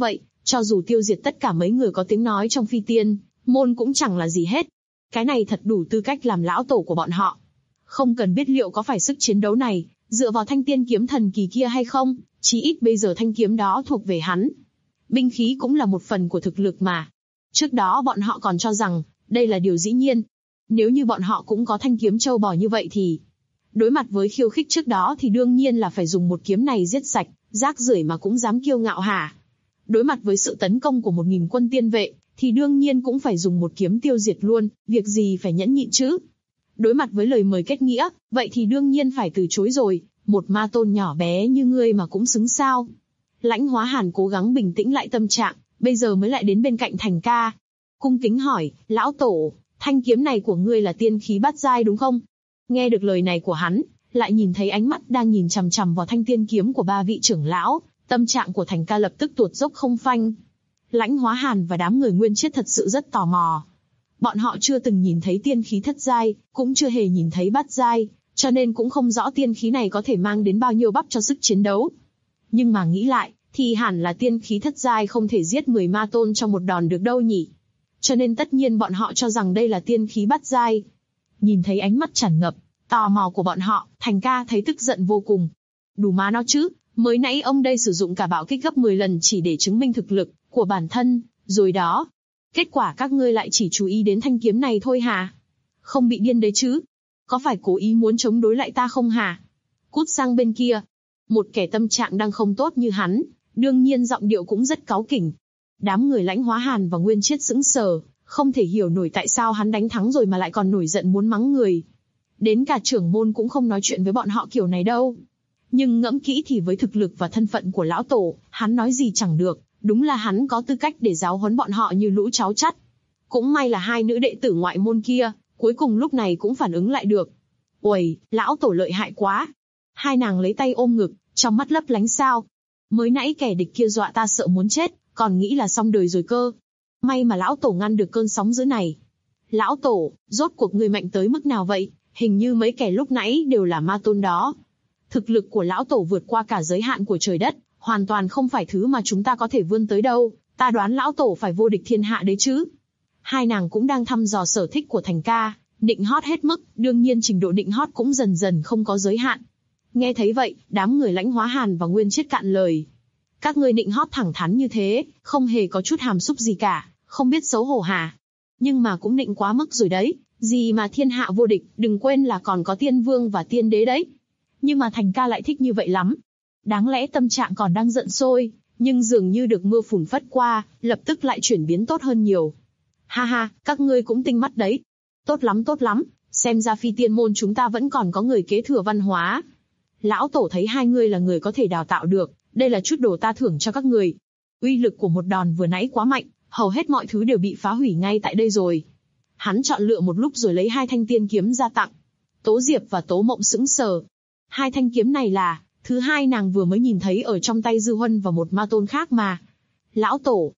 Cho dù tiêu diệt tất cả mấy người có tiếng nói trong phi tiên môn cũng chẳng là gì hết. Cái này thật đủ tư cách làm lão tổ của bọn họ. Không cần biết liệu có phải sức chiến đấu này dựa vào thanh tiên kiếm thần kỳ kia hay không, chí ít bây giờ thanh kiếm đó thuộc về hắn. Binh khí cũng là một phần của thực lực mà. Trước đó bọn họ còn cho rằng đây là điều dĩ nhiên. Nếu như bọn họ cũng có thanh kiếm châu bò như vậy thì đối mặt với khiêu khích trước đó thì đương nhiên là phải dùng một kiếm này giết sạch, rác rưởi mà cũng dám kiêu ngạo hả? Đối mặt với sự tấn công của 1000 quân tiên vệ, thì đương nhiên cũng phải dùng một kiếm tiêu diệt luôn, việc gì phải nhẫn nhịn chứ? Đối mặt với lời mời kết nghĩa, vậy thì đương nhiên phải từ chối rồi, một ma tôn nhỏ bé như ngươi mà cũng xứng sao? Lãnh Hóa Hàn cố gắng bình tĩnh lại tâm trạng, bây giờ mới lại đến bên cạnh Thành Ca. Cung kính hỏi, lão tổ, thanh kiếm này của ngươi là tiên khí bát giai đúng không? Nghe được lời này của hắn, lại nhìn thấy ánh mắt đang nhìn chằm chằm vào thanh tiên kiếm của ba vị trưởng lão, tâm trạng của Thành Ca lập tức tuột dốc không phanh. Lãnh Hóa Hàn và đám người Nguyên Chiết thật sự rất tò mò. Bọn họ chưa từng nhìn thấy tiên khí thất giai, cũng chưa hề nhìn thấy bát giai, cho nên cũng không rõ tiên khí này có thể mang đến bao nhiêu bắp cho sức chiến đấu. Nhưng mà nghĩ lại, thì hẳn là tiên khí thất giai không thể giết 10 ma tôn trong một đòn được đâu nhỉ. Cho nên tất nhiên bọn họ cho rằng đây là tiên khí bát giai. Nhìn thấy ánh mắt tràn ngập tò mò của bọn họ, Thành Ca thấy tức giận vô cùng. Đủ má nó chứ, mới nãy ông đây sử dụng cả bạo kích gấp 10 lần chỉ để chứng minh thực lực của bản thân, rồi đó. Kết quả các ngươi lại chỉ chú ý đến thanh kiếm này thôi hả? Không bị điên đấy chứ? Có phải cố ý muốn chống đối lại ta không hả? Cút sang bên kia. Một kẻ tâm trạng đang không tốt như hắn, đương nhiên giọng điệu cũng rất cáu kỉnh. Đám người Lãnh Hóa Hàn và Nguyên Chiết sững sờ, không thể hiểu nổi tại sao hắn đánh thắng rồi mà lại còn nổi giận muốn mắng người. Đến cả trưởng môn cũng không nói chuyện với bọn họ kiểu này đâu. Nhưng ngẫm kỹ thì với thực lực và thân phận của lão tổ, hắn nói gì chẳng được, đúng là hắn có tư cách để giáo huấn bọn họ như lũ cháu chắt. Cũng may là hai nữ đệ tử ngoại môn kia, cuối cùng lúc này cũng phản ứng lại được. Uầy, lão tổ lợi hại quá. Hai nàng lấy tay ôm ngực, trong mắt lấp lánh sao. Mới nãy kẻ địch kia dọa ta sợ muốn chết, còn nghĩ là xong đời rồi cơ. May mà lão tổ ngăn được cơn sóng dữ này. Lão tổ, rốt cuộc người mạnh tới mức nào vậy? Hình như mấy kẻ lúc nãy đều là ma tôn đó. Thực lực của lão tổ vượt qua cả giới hạn của trời đất, hoàn toàn không phải thứ mà chúng ta có thể vươn tới đâu. Ta đoán lão tổ phải vô địch thiên hạ đấy chứ. Hai nàng cũng đang thăm dò sở thích của Thành Ca, nịnh hót hết mức, đương nhiên trình độ nịnh hót cũng dần dần không có giới hạn. Nghe thấy vậy, đám người Lãnh Hóa Hàn và Nguyên Chiết cạn lời. Các ngươi nịnh hót thẳng thắn như thế, không hề có chút hàm xúc gì cả, không biết xấu hổ hả? Nhưng mà cũng nịnh quá mức rồi đấy, gì mà thiên hạ vô địch, đừng quên là còn có tiên vương và tiên đế đấy. Nhưng mà Thành Ca lại thích như vậy lắm. Đáng lẽ tâm trạng còn đang giận sôi, nhưng dường như được mưa phùn phất qua, lập tức lại chuyển biến tốt hơn nhiều. Ha ha, các ngươi cũng tinh mắt đấy. Tốt lắm, xem ra phi tiên môn chúng ta vẫn còn có người kế thừa văn hóa. Lão tổ thấy hai người là người có thể đào tạo được, đây là chút đồ ta thưởng cho các người. Uy lực của một đòn vừa nãy quá mạnh, hầu hết mọi thứ đều bị phá hủy ngay tại đây rồi. Hắn chọn lựa một lúc rồi lấy hai thanh tiên kiếm ra tặng. Tố Diệp và Tố Mộng sững sờ. Hai thanh kiếm này là thứ hai nàng vừa mới nhìn thấy ở trong tay Dư Huân và một ma tôn khác mà. Lão tổ,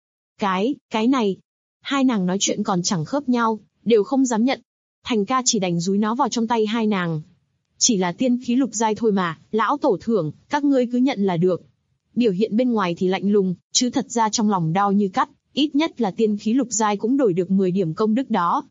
cái này. Hai nàng nói chuyện còn chẳng khớp nhau, đều không dám nhận. Thành Ca chỉ đành dúi nó vào trong tay hai nàng. Chỉ là tiên khí lục giai thôi mà, lão tổ thưởng, các ngươi cứ nhận là được. Biểu hiện bên ngoài thì lạnh lùng, chứ thật ra trong lòng đau như cắt, ít nhất là tiên khí lục giai cũng đổi được 10 điểm công đức đó.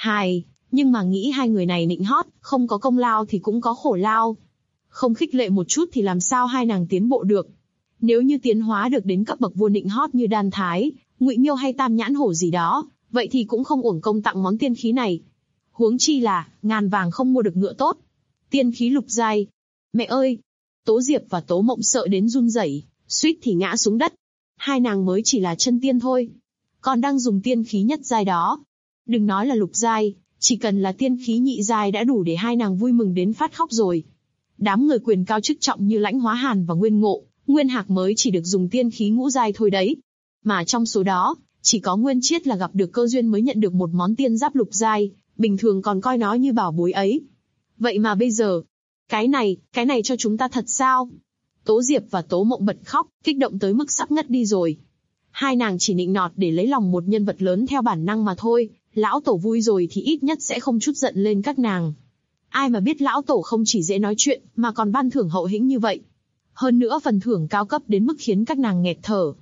Nhưng mà nghĩ hai người này nịnh hót, không có công lao thì cũng có khổ lao. Không khích lệ một chút thì làm sao hai nàng tiến bộ được. Nếu như tiến hóa được đến cấp bậc vua nịnh hót như Đan Thái, Ngụy Miêu hay Tam Nhãn Hổ gì đó, vậy thì cũng không uổng công tặng món tiên khí này. Huống chi là, ngàn vàng không mua được ngựa tốt. Tiên khí lục giai. Mẹ ơi! Tố Diệp và Tố Mộng sợ đến run rẩy, suýt thì ngã xuống đất. Hai nàng mới chỉ là chân tiên thôi, còn đang dùng tiên khí nhất giai đó. Đừng nói là lục giai, chỉ cần là tiên khí nhị giai đã đủ để hai nàng vui mừng đến phát khóc rồi. Đám người quyền cao chức trọng như Lãnh Hóa Hàn và Nguyên Ngộ, Nguyên Hạc mới chỉ được dùng tiên khí ngũ giai thôi đấy. Mà trong số đó, chỉ có Nguyên Chiết là gặp được cơ duyên mới nhận được một món tiên giáp lục giai, bình thường còn coi nó như bảo bối ấy. Vậy mà bây giờ, cái này cho chúng ta thật sao? Tố Diệp và Tố Mộng bật khóc, kích động tới mức sắp ngất đi rồi. Hai nàng chỉ nịnh nọt để lấy lòng một nhân vật lớn theo bản năng mà thôi, lão tổ vui rồi thì ít nhất sẽ không chút giận lên các nàng. Ai mà biết lão tổ không chỉ dễ nói chuyện, mà còn ban thưởng hậu hĩnh như vậy. Hơn nữa phần thưởng cao cấp đến mức khiến các nàng nghẹt thở.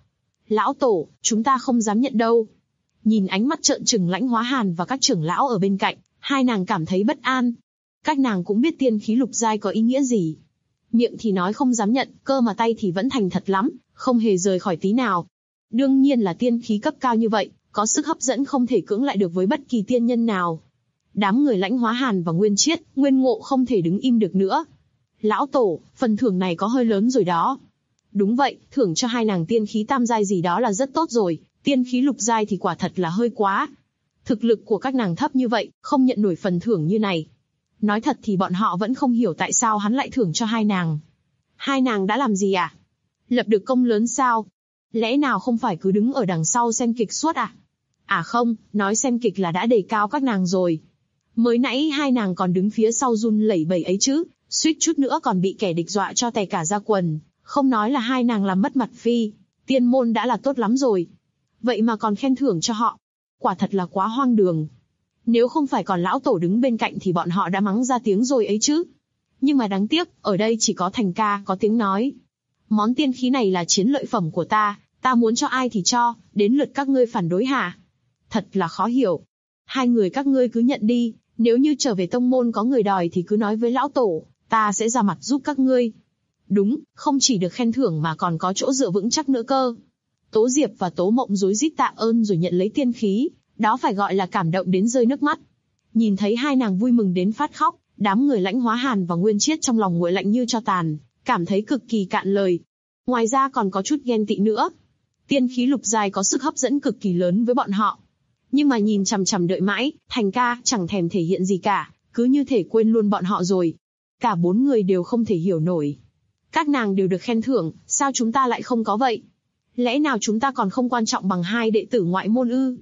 Lão tổ, chúng ta không dám nhận đâu. Nhìn ánh mắt trợn trừng Lãnh Hóa Hàn và các trưởng lão ở bên cạnh, hai nàng cảm thấy bất an. Các nàng cũng biết tiên khí lục giai có ý nghĩa gì. Miệng thì nói không dám nhận, cơ mà tay thì vẫn thành thật lắm, không hề rời khỏi tí nào. Đương nhiên là tiên khí cấp cao như vậy, có sức hấp dẫn không thể cưỡng lại được với bất kỳ tiên nhân nào. Đám người Lãnh Hóa Hàn và Nguyên Chiết, Nguyên Ngộ không thể đứng im được nữa. Lão tổ, phần thưởng này có hơi lớn rồi đó. Đúng vậy, thưởng cho hai nàng tiên khí tam giai gì đó là rất tốt rồi, tiên khí lục giai thì quả thật là hơi quá. Thực lực của các nàng thấp như vậy, không nhận nổi phần thưởng như này. Nói thật thì bọn họ vẫn không hiểu tại sao hắn lại thưởng cho hai nàng. Hai nàng đã làm gì à? Lập được công lớn sao? Lẽ nào không phải cứ đứng ở đằng sau xem kịch suốt à? À không, nói xem kịch là đã đề cao các nàng rồi. Mới nãy hai nàng còn đứng phía sau run lẩy bẩy ấy chứ, suýt chút nữa còn bị kẻ địch dọa cho tè cả da quần. Không nói là hai nàng làm mất mặt phi, tiên môn đã là tốt lắm rồi. Vậy mà còn khen thưởng cho họ. Quả thật là quá hoang đường. Nếu không phải còn lão tổ đứng bên cạnh thì bọn họ đã mắng ra tiếng rồi ấy chứ. Nhưng mà đáng tiếc, ở đây chỉ có Thành ca có tiếng nói. Món tiên khí này là chiến lợi phẩm của ta muốn cho ai thì cho, đến lượt các ngươi phản đối hả? Thật là khó hiểu. Hai người các ngươi cứ nhận đi, nếu như trở về tông môn có người đòi thì cứ nói với lão tổ, ta sẽ ra mặt giúp các ngươi. Đúng, không chỉ được khen thưởng mà còn có chỗ dựa vững chắc nữa cơ. Tố Diệp và Tố Mộng rối rít tạ ơn rồi nhận lấy tiên khí, đó phải gọi là cảm động đến rơi nước mắt. Nhìn thấy hai nàng vui mừng đến phát khóc, đám người Lãnh Hóa Hàn và Nguyên Chiết trong lòng nguội lạnh như tro tàn, cảm thấy cực kỳ cạn lời. Ngoài ra còn có chút ghen tị nữa. Tiên khí lục giai có sức hấp dẫn cực kỳ lớn với bọn họ. Nhưng mà nhìn chằm chằm đợi mãi, Thành ca chẳng thèm thể hiện gì cả, cứ như thể quên luôn bọn họ rồi. Cả bốn người đều không thể hiểu nổi. Các nàng đều được khen thưởng, sao chúng ta lại không có vậy? Lẽ nào chúng ta còn không quan trọng bằng hai đệ tử ngoại môn ư?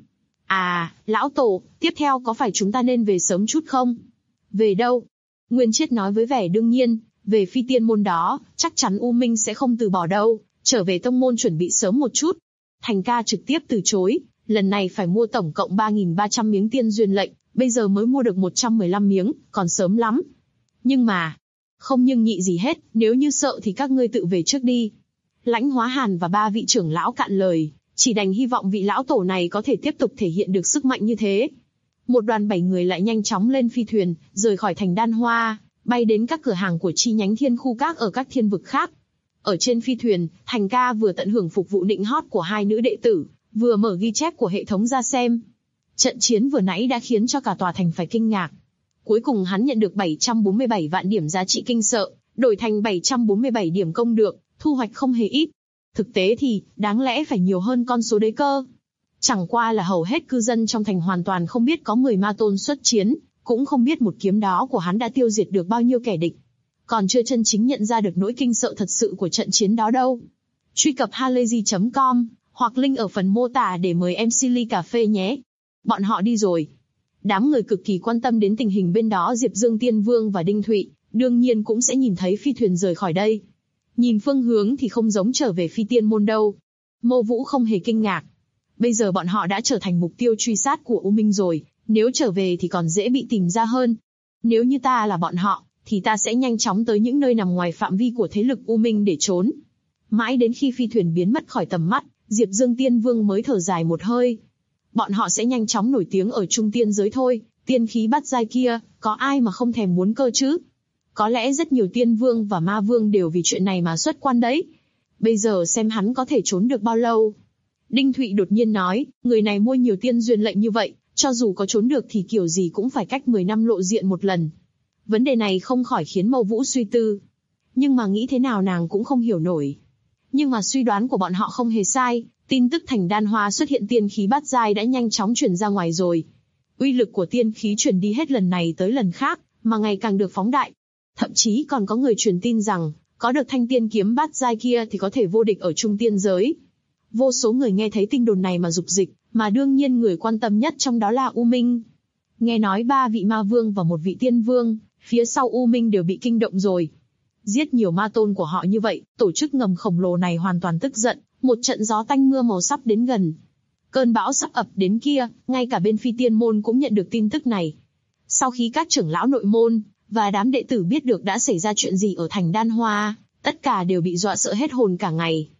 À, lão tổ, tiếp theo có phải chúng ta nên về sớm chút không? Về đâu? Nguyên Chiết nói với vẻ đương nhiên, về phi tiên môn đó, chắc chắn U Minh sẽ không từ bỏ đâu, trở về tông môn chuẩn bị sớm một chút. Thành ca trực tiếp từ chối, lần này phải mua tổng cộng 3.300 miếng tiên duyên lệnh, bây giờ mới mua được 115 miếng, còn sớm lắm. Nhưng mà, không nhưng nhị gì hết, nếu như sợ thì các ngươi tự về trước đi. Lãnh Hóa Hàn và ba vị trưởng lão cạn lời, chỉ đành hy vọng vị lão tổ này có thể tiếp tục thể hiện được sức mạnh như thế. Một đoàn 7 người lại nhanh chóng lên phi thuyền, rời khỏi thành Đan Hoa, bay đến các cửa hàng của chi nhánh Thiên Khu Các ở các thiên vực khác. Ở trên phi thuyền, Thành ca vừa tận hưởng phục vụ nịnh hót của hai nữ đệ tử, vừa mở ghi chép của hệ thống ra xem. Trận chiến vừa nãy đã khiến cho cả tòa thành phải kinh ngạc. Cuối cùng hắn nhận được 747 vạn điểm giá trị kinh sợ, đổi thành 747 điểm công được, thu hoạch không hề ít. Thực tế thì, đáng lẽ phải nhiều hơn con số đấy cơ. Chẳng qua là hầu hết cư dân trong thành hoàn toàn không biết có 10 ma tôn xuất chiến, cũng không biết một kiếm đó của hắn đã tiêu diệt được bao nhiêu kẻ địch. Còn chưa chân chính nhận ra được nỗi kinh sợ thật sự của trận chiến đó đâu. Truy cập halayzi.com, hoặc link ở phần mô tả để mời MC ly cà phê nhé. Bọn họ đi rồi. Đám người cực kỳ quan tâm đến tình hình bên đó Diệp Dương Tiên Vương và Đinh Thụy, đương nhiên cũng sẽ nhìn thấy phi thuyền rời khỏi đây. Nhìn phương hướng thì không giống trở về phi tiên môn đâu. Mô Vũ không hề kinh ngạc. Bây giờ bọn họ đã trở thành mục tiêu truy sát của U Minh rồi, nếu trở về thì còn dễ bị tìm ra hơn. Nếu như ta là bọn họ, thì ta sẽ nhanh chóng tới những nơi nằm ngoài phạm vi của thế lực U Minh để trốn. Mãi đến khi phi thuyền biến mất khỏi tầm mắt, Diệp Dương Tiên Vương mới thở dài một hơi. Bọn họ sẽ nhanh chóng nổi tiếng ở trung tiên giới thôi, tiên khí bát giai kia, có ai mà không thèm muốn cơ chứ? Có lẽ rất nhiều tiên vương và ma vương đều vì chuyện này mà xuất quan đấy. Bây giờ xem hắn có thể trốn được bao lâu. Đinh Thụy đột nhiên nói, người này mua nhiều tiên duyên lệnh như vậy, cho dù có trốn được thì kiểu gì cũng phải cách 10 năm lộ diện một lần. Vấn đề này không khỏi khiến Mâu Vũ suy tư. Nhưng mà nghĩ thế nào nàng cũng không hiểu nổi. Nhưng mà suy đoán của bọn họ không hề sai, tin tức thành Đan Hoa xuất hiện tiên khí bát giai đã nhanh chóng truyền ra ngoài rồi. Uy lực của tiên khí truyền đi hết lần này tới lần khác, mà ngày càng được phóng đại. Thậm chí còn có người truyền tin rằng, có được thanh tiên kiếm bát giai kia thì có thể vô địch ở trung tiên giới. Vô số người nghe thấy tin đồn này mà rục dịch, mà đương nhiên người quan tâm nhất trong đó là U Minh. Nghe nói 3 vị ma vương và 1 vị tiên vương, phía sau U Minh đều bị kinh động rồi. Giết nhiều ma tôn của họ như vậy, tổ chức ngầm khổng lồ này hoàn toàn tức giận, một trận gió tanh mưa màu sắp đến gần. Cơn bão sắp ập đến kia, ngay cả bên phi tiên môn cũng nhận được tin tức này. Sau khi các trưởng lão nội môn và đám đệ tử biết được đã xảy ra chuyện gì ở thành Đan Hoa, tất cả đều bị dọa sợ hết hồn cả ngày.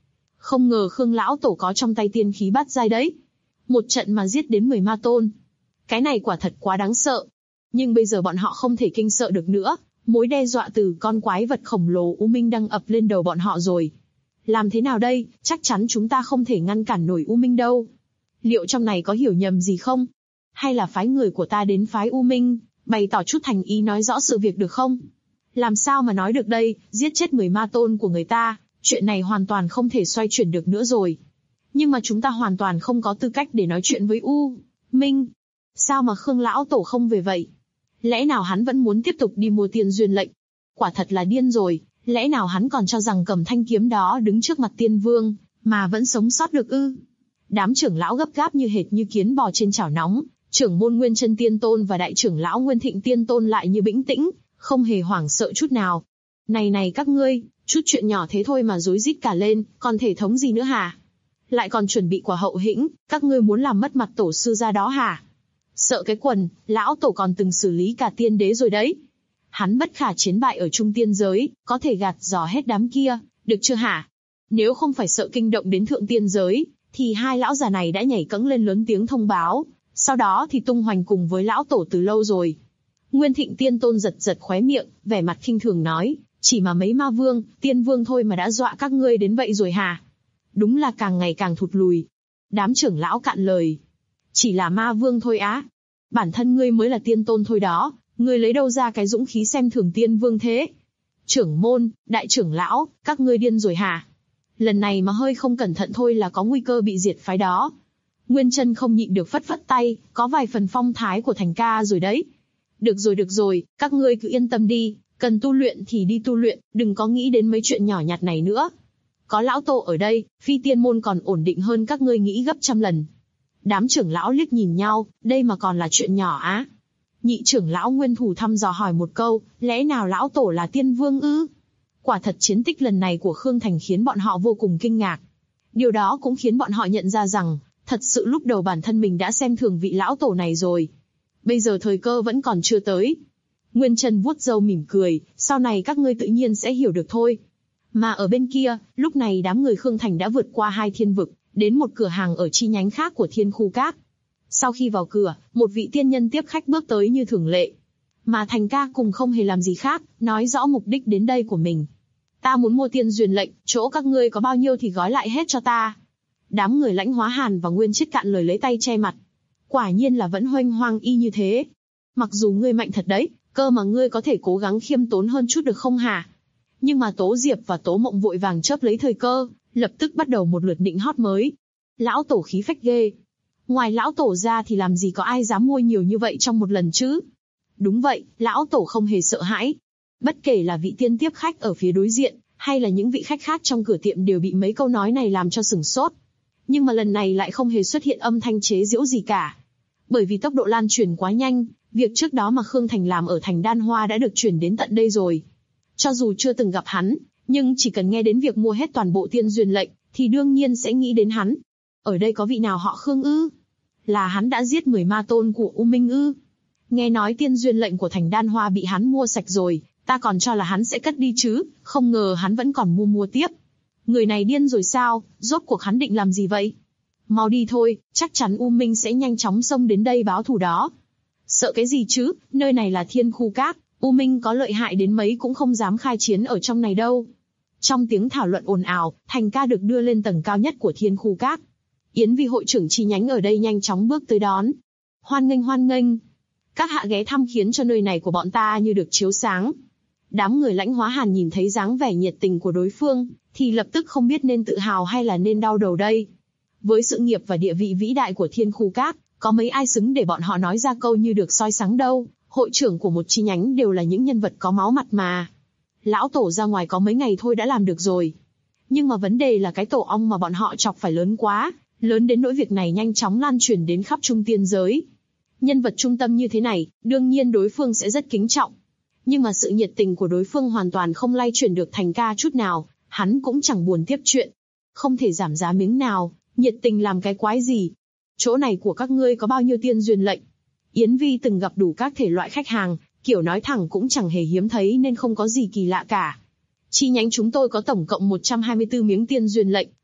Không ngờ Khương lão tổ có trong tay tiên khí bát giai đấy. Một trận mà giết đến 10 ma tôn. Cái này quả thật quá đáng sợ. Nhưng bây giờ bọn họ không thể kinh sợ được nữa, mối đe dọa từ con quái vật khổng lồ U Minh đang ập lên đầu bọn họ rồi. Làm thế nào đây, chắc chắn chúng ta không thể ngăn cản nổi U Minh đâu. Liệu trong này có hiểu nhầm gì không? Hay là phái người của ta đến phái U Minh, bày tỏ chút thành ý nói rõ sự việc được không? Làm sao mà nói được đây, giết chết 10 ma tôn của người ta, chuyện này hoàn toàn không thể xoay chuyển được nữa rồi. Nhưng mà chúng ta hoàn toàn không có tư cách để nói chuyện với U Minh. Sao mà Khương lão tổ không về vậy? Lẽ nào hắn vẫn muốn tiếp tục đi mua tiên duyên lệnh? Quả thật là điên rồi, lẽ nào hắn còn cho rằng cầm thanh kiếm đó đứng trước mặt tiên vương, mà vẫn sống sót được ư? Đám trưởng lão gấp gáp như hệt như kiến bò trên chảo nóng, trưởng môn Nguyên Chân Tiên Tôn và đại trưởng lão Nguyên Thịnh Tiên Tôn lại như bĩnh tĩnh, không hề hoảng sợ chút nào. Này các ngươi, chút chuyện nhỏ thế thôi mà rối rít cả lên, còn thể thống gì nữa hả? Lại còn chuẩn bị quả hậu hĩnh, các ngươi muốn làm mất mặt tổ sư ra đó hả? Sợ cái quần, lão tổ còn từng xử lý cả tiên đế rồi đấy. Hắn bất khả chiến bại ở trung tiên giới, có thể gạt dò hết đám kia, được chưa hả? Nếu không phải sợ kinh động đến thượng tiên giới, thì hai lão già này đã nhảy cẫng lên lớn tiếng thông báo, sau đó thì tung hoành cùng với lão tổ từ lâu rồi. Nguyên Thịnh Tiên Tôn giật giật khóe miệng, vẻ mặt khinh thường nói, chỉ mà mấy ma vương, tiên vương thôi mà đã dọa các ngươi đến vậy rồi hả? Đúng là càng ngày càng thụt lùi. Đám trưởng lão cạn lời. Chỉ là ma vương thôi á? Bản thân ngươi mới là tiên tôn thôi đó, ngươi lấy đâu ra cái dũng khí xem thường tiên vương thế? Trưởng môn, đại trưởng lão, các ngươi điên rồi hả? Lần này mà hơi không cẩn thận thôi là có nguy cơ bị diệt phái đó. Nguyên Chân không nhịn được phất phất tay, có vài phần phong thái của Thành ca rồi đấy. Được rồi, các ngươi cứ yên tâm đi, cần tu luyện thì đi tu luyện, đừng có nghĩ đến mấy chuyện nhỏ nhặt này nữa. Có lão tổ ở đây, phi tiên môn còn ổn định hơn các ngươi nghĩ gấp trăm lần. Đám trưởng lão liếc nhìn nhau, đây mà còn là chuyện nhỏ á? Nhị trưởng lão Nguyên Thủ thăm dò hỏi một câu, lẽ nào lão tổ là tiên vương ư? Quả thật chiến tích lần này của Khương Thành khiến bọn họ vô cùng kinh ngạc. Điều đó cũng khiến bọn họ nhận ra rằng, thật sự lúc đầu bản thân mình đã xem thường vị lão tổ này rồi. Bây giờ thời cơ vẫn còn chưa tới. Nguyên Chân vuốt râu mỉm cười, sau này các ngươi tự nhiên sẽ hiểu được thôi. Mà ở bên kia, lúc này đám người Khương Thành đã vượt qua 2 thiên vực, đến một cửa hàng ở chi nhánh khác của Thiên Khu Các. Sau khi vào cửa, một vị tiên nhân tiếp khách bước tới như thường lệ. Mà Thành ca cùng không hề làm gì khác, nói rõ mục đích đến đây của mình. Ta muốn mua tiên duyên lệnh, chỗ các ngươi có bao nhiêu thì gói lại hết cho ta. Đám người Lãnh Hóa Hàn và Nguyên Chiết cạn lời lấy tay che mặt. Quả nhiên là vẫn hoanh hoang y như thế. Mặc dù ngươi mạnh thật đấy, cơ mà ngươi có thể cố gắng khiêm tốn hơn chút được không hả? Nhưng mà Tố Diệp và Tố Mộng vội vàng chớp lấy thời cơ, lập tức bắt đầu một lượt nịnh hót mới. Lão tổ khí phách ghê. Ngoài lão tổ ra thì làm gì có ai dám mua nhiều như vậy trong một lần chứ? Đúng vậy, lão tổ không hề sợ hãi. Bất kể là vị tiên tiếp khách ở phía đối diện, hay là những vị khách khác trong cửa tiệm đều bị mấy câu nói này làm cho sửng sốt. Nhưng mà lần này lại không hề xuất hiện âm thanh chế giễu gì cả. Bởi vì tốc độ lan truyền quá nhanh, việc trước đó mà Khương Thành làm ở thành Đan Hoa đã được truyền đến tận đây rồi. Cho dù chưa từng gặp hắn, nhưng chỉ cần nghe đến việc mua hết toàn bộ tiên duyên lệnh, thì đương nhiên sẽ nghĩ đến hắn. Ở đây có vị nào họ Khương ư? Là hắn đã giết 10 ma tôn của U Minh ư? Nghe nói tiên duyên lệnh của thành Đan Hoa bị hắn mua sạch rồi, ta còn cho là hắn sẽ cất đi chứ, không ngờ hắn vẫn còn mua tiếp. Người này điên rồi sao, rốt cuộc hắn định làm gì vậy? Mau đi thôi, chắc chắn U Minh sẽ nhanh chóng xông đến đây báo thù đó. Sợ cái gì chứ, nơi này là Thiên Khu Các, U Minh có lợi hại đến mấy cũng không dám khai chiến ở trong này đâu. Trong tiếng thảo luận ồn ào, Thành ca được đưa lên tầng cao nhất của Thiên Khu Các. Yến Vi hội trưởng chi nhánh ở đây nhanh chóng bước tới đón. Hoan nghênh. Các hạ ghé thăm khiến cho nơi này của bọn ta như được chiếu sáng. Đám người Lãnh Hóa Hàn nhìn thấy dáng vẻ nhiệt tình của đối phương, thì lập tức không biết nên tự hào hay là nên đau đầu đây. Với sự nghiệp và địa vị vĩ đại của Thiên Khu Các, có mấy ai xứng để bọn họ nói ra câu như được soi sáng đâu, hội trưởng của một chi nhánh đều là những nhân vật có máu mặt mà. Lão tổ ra ngoài có mấy ngày thôi đã làm được rồi. Nhưng mà vấn đề là cái tổ ong mà bọn họ chọc phải lớn quá, lớn đến nỗi việc này nhanh chóng lan truyền đến khắp trung tiên giới. Nhân vật trung tâm như thế này, đương nhiên đối phương sẽ rất kính trọng. Nhưng mà sự nhiệt tình của đối phương hoàn toàn không lay chuyển được Thành ca chút nào, hắn cũng chẳng buồn tiếp chuyện. Không thể giảm giá miếng nào, nhiệt tình làm cái quái gì. Chỗ này của các ngươi có bao nhiêu tiên duyên lệnh? Yến Vi từng gặp đủ các thể loại khách hàng, kiểu nói thẳng cũng chẳng hề hiếm thấy nên không có gì kỳ lạ cả. Chi nhánh chúng tôi có tổng cộng 124 miếng tiên duyên lệnh,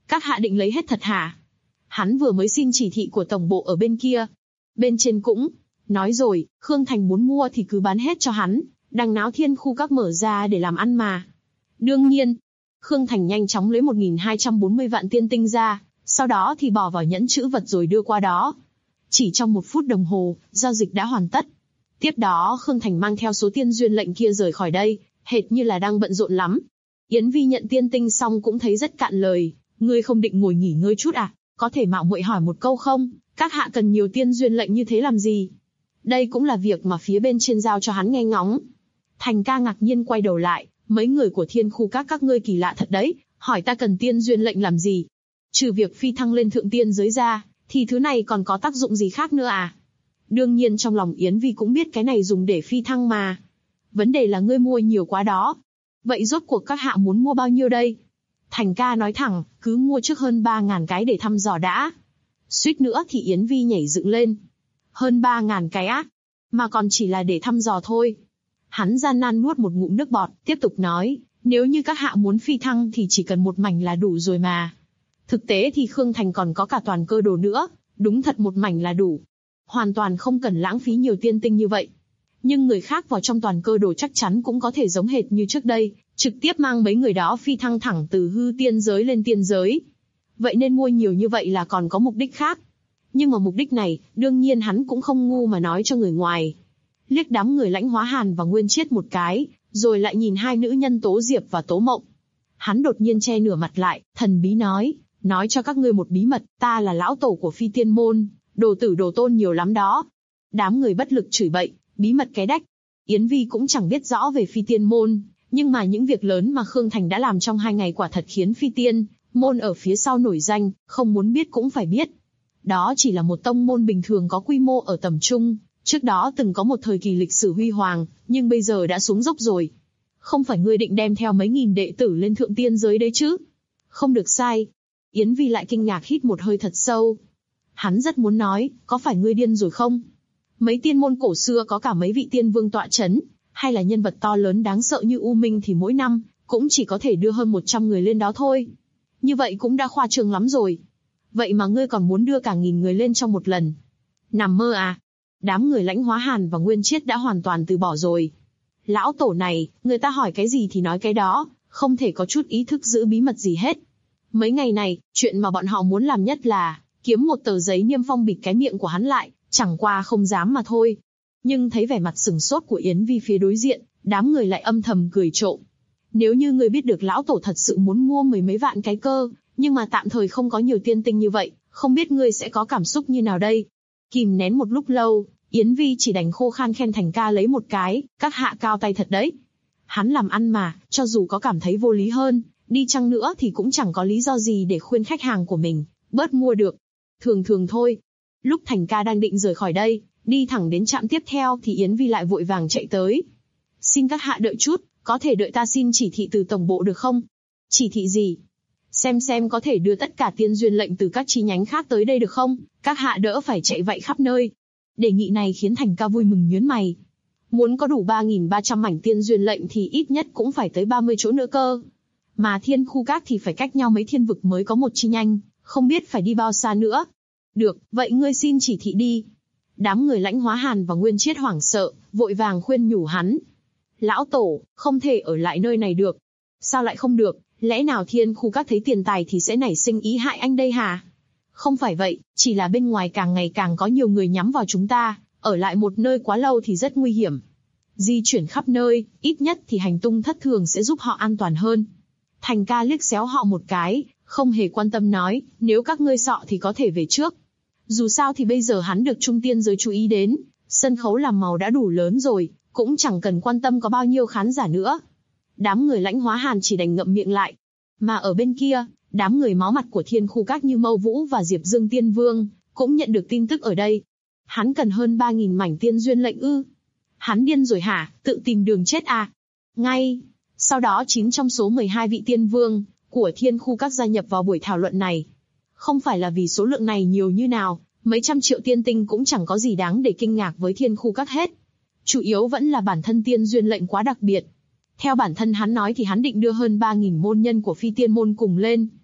Các hạ định lấy hết thật hả? Hắn vừa mới xin chỉ thị của tổng bộ ở bên kia. Bên trên cũng nói rồi, Khương Thành muốn mua thì cứ bán hết cho hắn, đằng náo thiên khu các mở ra để làm ăn mà. Đương nhiên, Khương Thành nhanh chóng lấy 1.240 vạn tiên tinh ra, sau đó thì bỏ vào nhẫn trữ vật rồi đưa qua đó. Chỉ trong 1 phút đồng hồ, giao dịch đã hoàn tất. Tiếp đó Khương Thành mang theo số tiên duyên lệnh kia rời khỏi đây, hệt như là đang bận rộn lắm. Yến Vi nhận tiên tinh xong cũng thấy rất cạn lời. Ngươi không định ngồi nghỉ ngơi chút à? Có thể mạo muội hỏi một câu không? Các hạ cần nhiều tiên duyên lệnh như thế làm gì? Đây cũng là việc mà phía bên trên giao cho hắn nghe ngóng. Thành ca ngạc nhiên quay đầu lại, mấy người của thiên khu các ngươi kỳ lạ thật đấy, hỏi ta cần tiên duyên lệnh làm gì? Trừ việc phi thăng lên thượng tiên giới ra, thì thứ này còn có tác dụng gì khác nữa à? Đương nhiên trong lòng Yến Vi cũng biết cái này dùng để phi thăng mà. Vấn đề là ngươi mua nhiều quá đó. Vậy rốt cuộc các hạ muốn mua bao nhiêu đây? Thành ca nói thẳng, cứ mua trước hơn 3.000 cái để thăm dò đã. Suýt nữa thì Yến Vi nhảy dựng lên. Hơn 3.000 cái á? Mà còn chỉ là để thăm dò thôi. Hắn gian nan nuốt một ngụm nước bọt, tiếp tục nói, nếu như các hạ muốn phi thăng thì chỉ cần một mảnh là đủ rồi mà. Thực tế thì Khương Thành còn có cả toàn cơ đồ nữa, đúng thật một mảnh là đủ. Hoàn toàn không cần lãng phí nhiều tiên tinh như vậy. Nhưng người khác vào trong toàn cơ đồ chắc chắn cũng có thể giống hệt như trước đây, trực tiếp mang mấy người đó phi thăng thẳng từ hư tiên giới lên tiên giới. Vậy nên mua nhiều như vậy là còn có mục đích khác. Nhưng mà mục đích này, đương nhiên hắn cũng không ngu mà nói cho người ngoài. Liếc đám người Lãnh Hóa Hàn và Nguyên Chiết một cái, rồi lại nhìn hai nữ nhân Tố Diệp và Tố Mộng. Hắn đột nhiên che nửa mặt lại, thần bí nói cho các ngươi một bí mật, ta là lão tổ của Phi Tiên Môn, đồ tử đồ tôn nhiều lắm đó. Đám người bất lực chửi bậy, bí mật cái đách. Yến Vi cũng chẳng biết rõ về Phi Tiên Môn, nhưng mà những việc lớn mà Khương Thành đã làm trong 2 ngày quả thật khiến Phi Tiên Môn ở phía sau nổi danh, không muốn biết cũng phải biết. Đó chỉ là một tông môn bình thường có quy mô ở tầm trung, trước đó từng có một thời kỳ lịch sử huy hoàng, nhưng bây giờ đã xuống dốc rồi. Không phải ngươi định đem theo mấy nghìn đệ tử lên thượng tiên giới đấy chứ? Không được sai. Yến Vi lại kinh ngạc hít một hơi thật sâu. Hắn rất muốn nói, có phải ngươi điên rồi không? Mấy tiên môn cổ xưa có cả mấy vị tiên vương tọa chấn, hay là nhân vật to lớn đáng sợ như U Minh thì mỗi năm cũng chỉ có thể đưa hơn 100 người lên đó thôi. Như vậy cũng đã khoa trương lắm rồi. Vậy mà ngươi còn muốn đưa cả 1000 người lên trong một lần. Nằm mơ à? Đám người Lãnh Hóa Hàn và Nguyên Chiết đã hoàn toàn từ bỏ rồi. Lão tổ này, người ta hỏi cái gì thì nói cái đó, không thể có chút ý thức giữ bí mật gì hết. Mấy ngày này, chuyện mà bọn họ muốn làm nhất là kiếm một tờ giấy niêm phong bịt cái miệng của hắn lại, chẳng qua không dám mà thôi. Nhưng thấy vẻ mặt sừng sốt của Yến Vi phía đối diện, đám người lại âm thầm cười trộm. Nếu như ngươi biết được lão tổ thật sự muốn mua mười mấy vạn cái cơ, nhưng mà tạm thời không có nhiều tiên tinh như vậy, không biết ngươi sẽ có cảm xúc như nào đây? Kìm nén một lúc lâu, Yến Vi chỉ đành khô khan khen Thành ca lấy một cái, các hạ cao tay thật đấy. Hắn làm ăn mà, cho dù có cảm thấy vô lý hơn, đi chăng nữa thì cũng chẳng có lý do gì để khuyên khách hàng của mình bớt mua được. Thường thường thôi. Lúc Thành ca đang định rời khỏi đây, đi thẳng đến trạm tiếp theo thì Yến Vi lại vội vàng chạy tới. Xin các hạ đợi chút, có thể đợi ta xin chỉ thị từ tổng bộ được không? Chỉ thị gì? Xem có thể đưa tất cả tiên duyên lệnh từ các chi nhánh khác tới đây được không? Các hạ đỡ phải chạy vậy khắp nơi. Đề nghị này khiến Thành ca vui mừng nhướng mày. Muốn có đủ 3.300 mảnh tiên duyên lệnh thì ít nhất cũng phải tới 30 chỗ nữa cơ. Mà thiên khu các thì phải cách nhau mấy thiên vực mới có một chi nhánh, không biết phải đi bao xa nữa. Được, vậy ngươi xin chỉ thị đi. Đám người Lãnh Hóa Hàn và Nguyên Chiết hoảng sợ, vội vàng khuyên nhủ hắn. Lão tổ, không thể ở lại nơi này được. Sao lại không được, lẽ nào thiên khu các thấy tiền tài thì sẽ nảy sinh ý hại anh đây hả? Không phải vậy, chỉ là bên ngoài càng ngày càng có nhiều người nhắm vào chúng ta, ở lại một nơi quá lâu thì rất nguy hiểm. Di chuyển khắp nơi, ít nhất thì hành tung thất thường sẽ giúp họ an toàn hơn. Thành ca liếc xéo họ một cái, không hề quan tâm nói, nếu các ngươi sợ thì có thể về trước. Dù sao thì bây giờ hắn được trung tiên giới chú ý đến, sân khấu làm màu đã đủ lớn rồi, cũng chẳng cần quan tâm có bao nhiêu khán giả nữa. Đám người Lãnh Hóa Hàn chỉ đành ngậm miệng lại. Mà ở bên kia, đám người máu mặt của thiên khu các như Mâu Vũ và Diệp Dương Tiên Vương, cũng nhận được tin tức ở đây. Hắn cần hơn 3.000 mảnh tiên duyên lệnh ư? Hắn điên rồi hả, tự tìm đường chết à? Ngay sau đó 9 trong số 12 vị tiên vương của thiên khu các gia nhập vào buổi thảo luận này. Không phải là vì số lượng này nhiều như nào, mấy trăm triệu tiên tinh cũng chẳng có gì đáng để kinh ngạc với thiên khu các hết. Chủ yếu vẫn là bản thân tiên duyên lệnh quá đặc biệt. Theo bản thân hắn nói thì hắn định đưa hơn 3.000 môn nhân của Phi Tiên Môn cùng lên.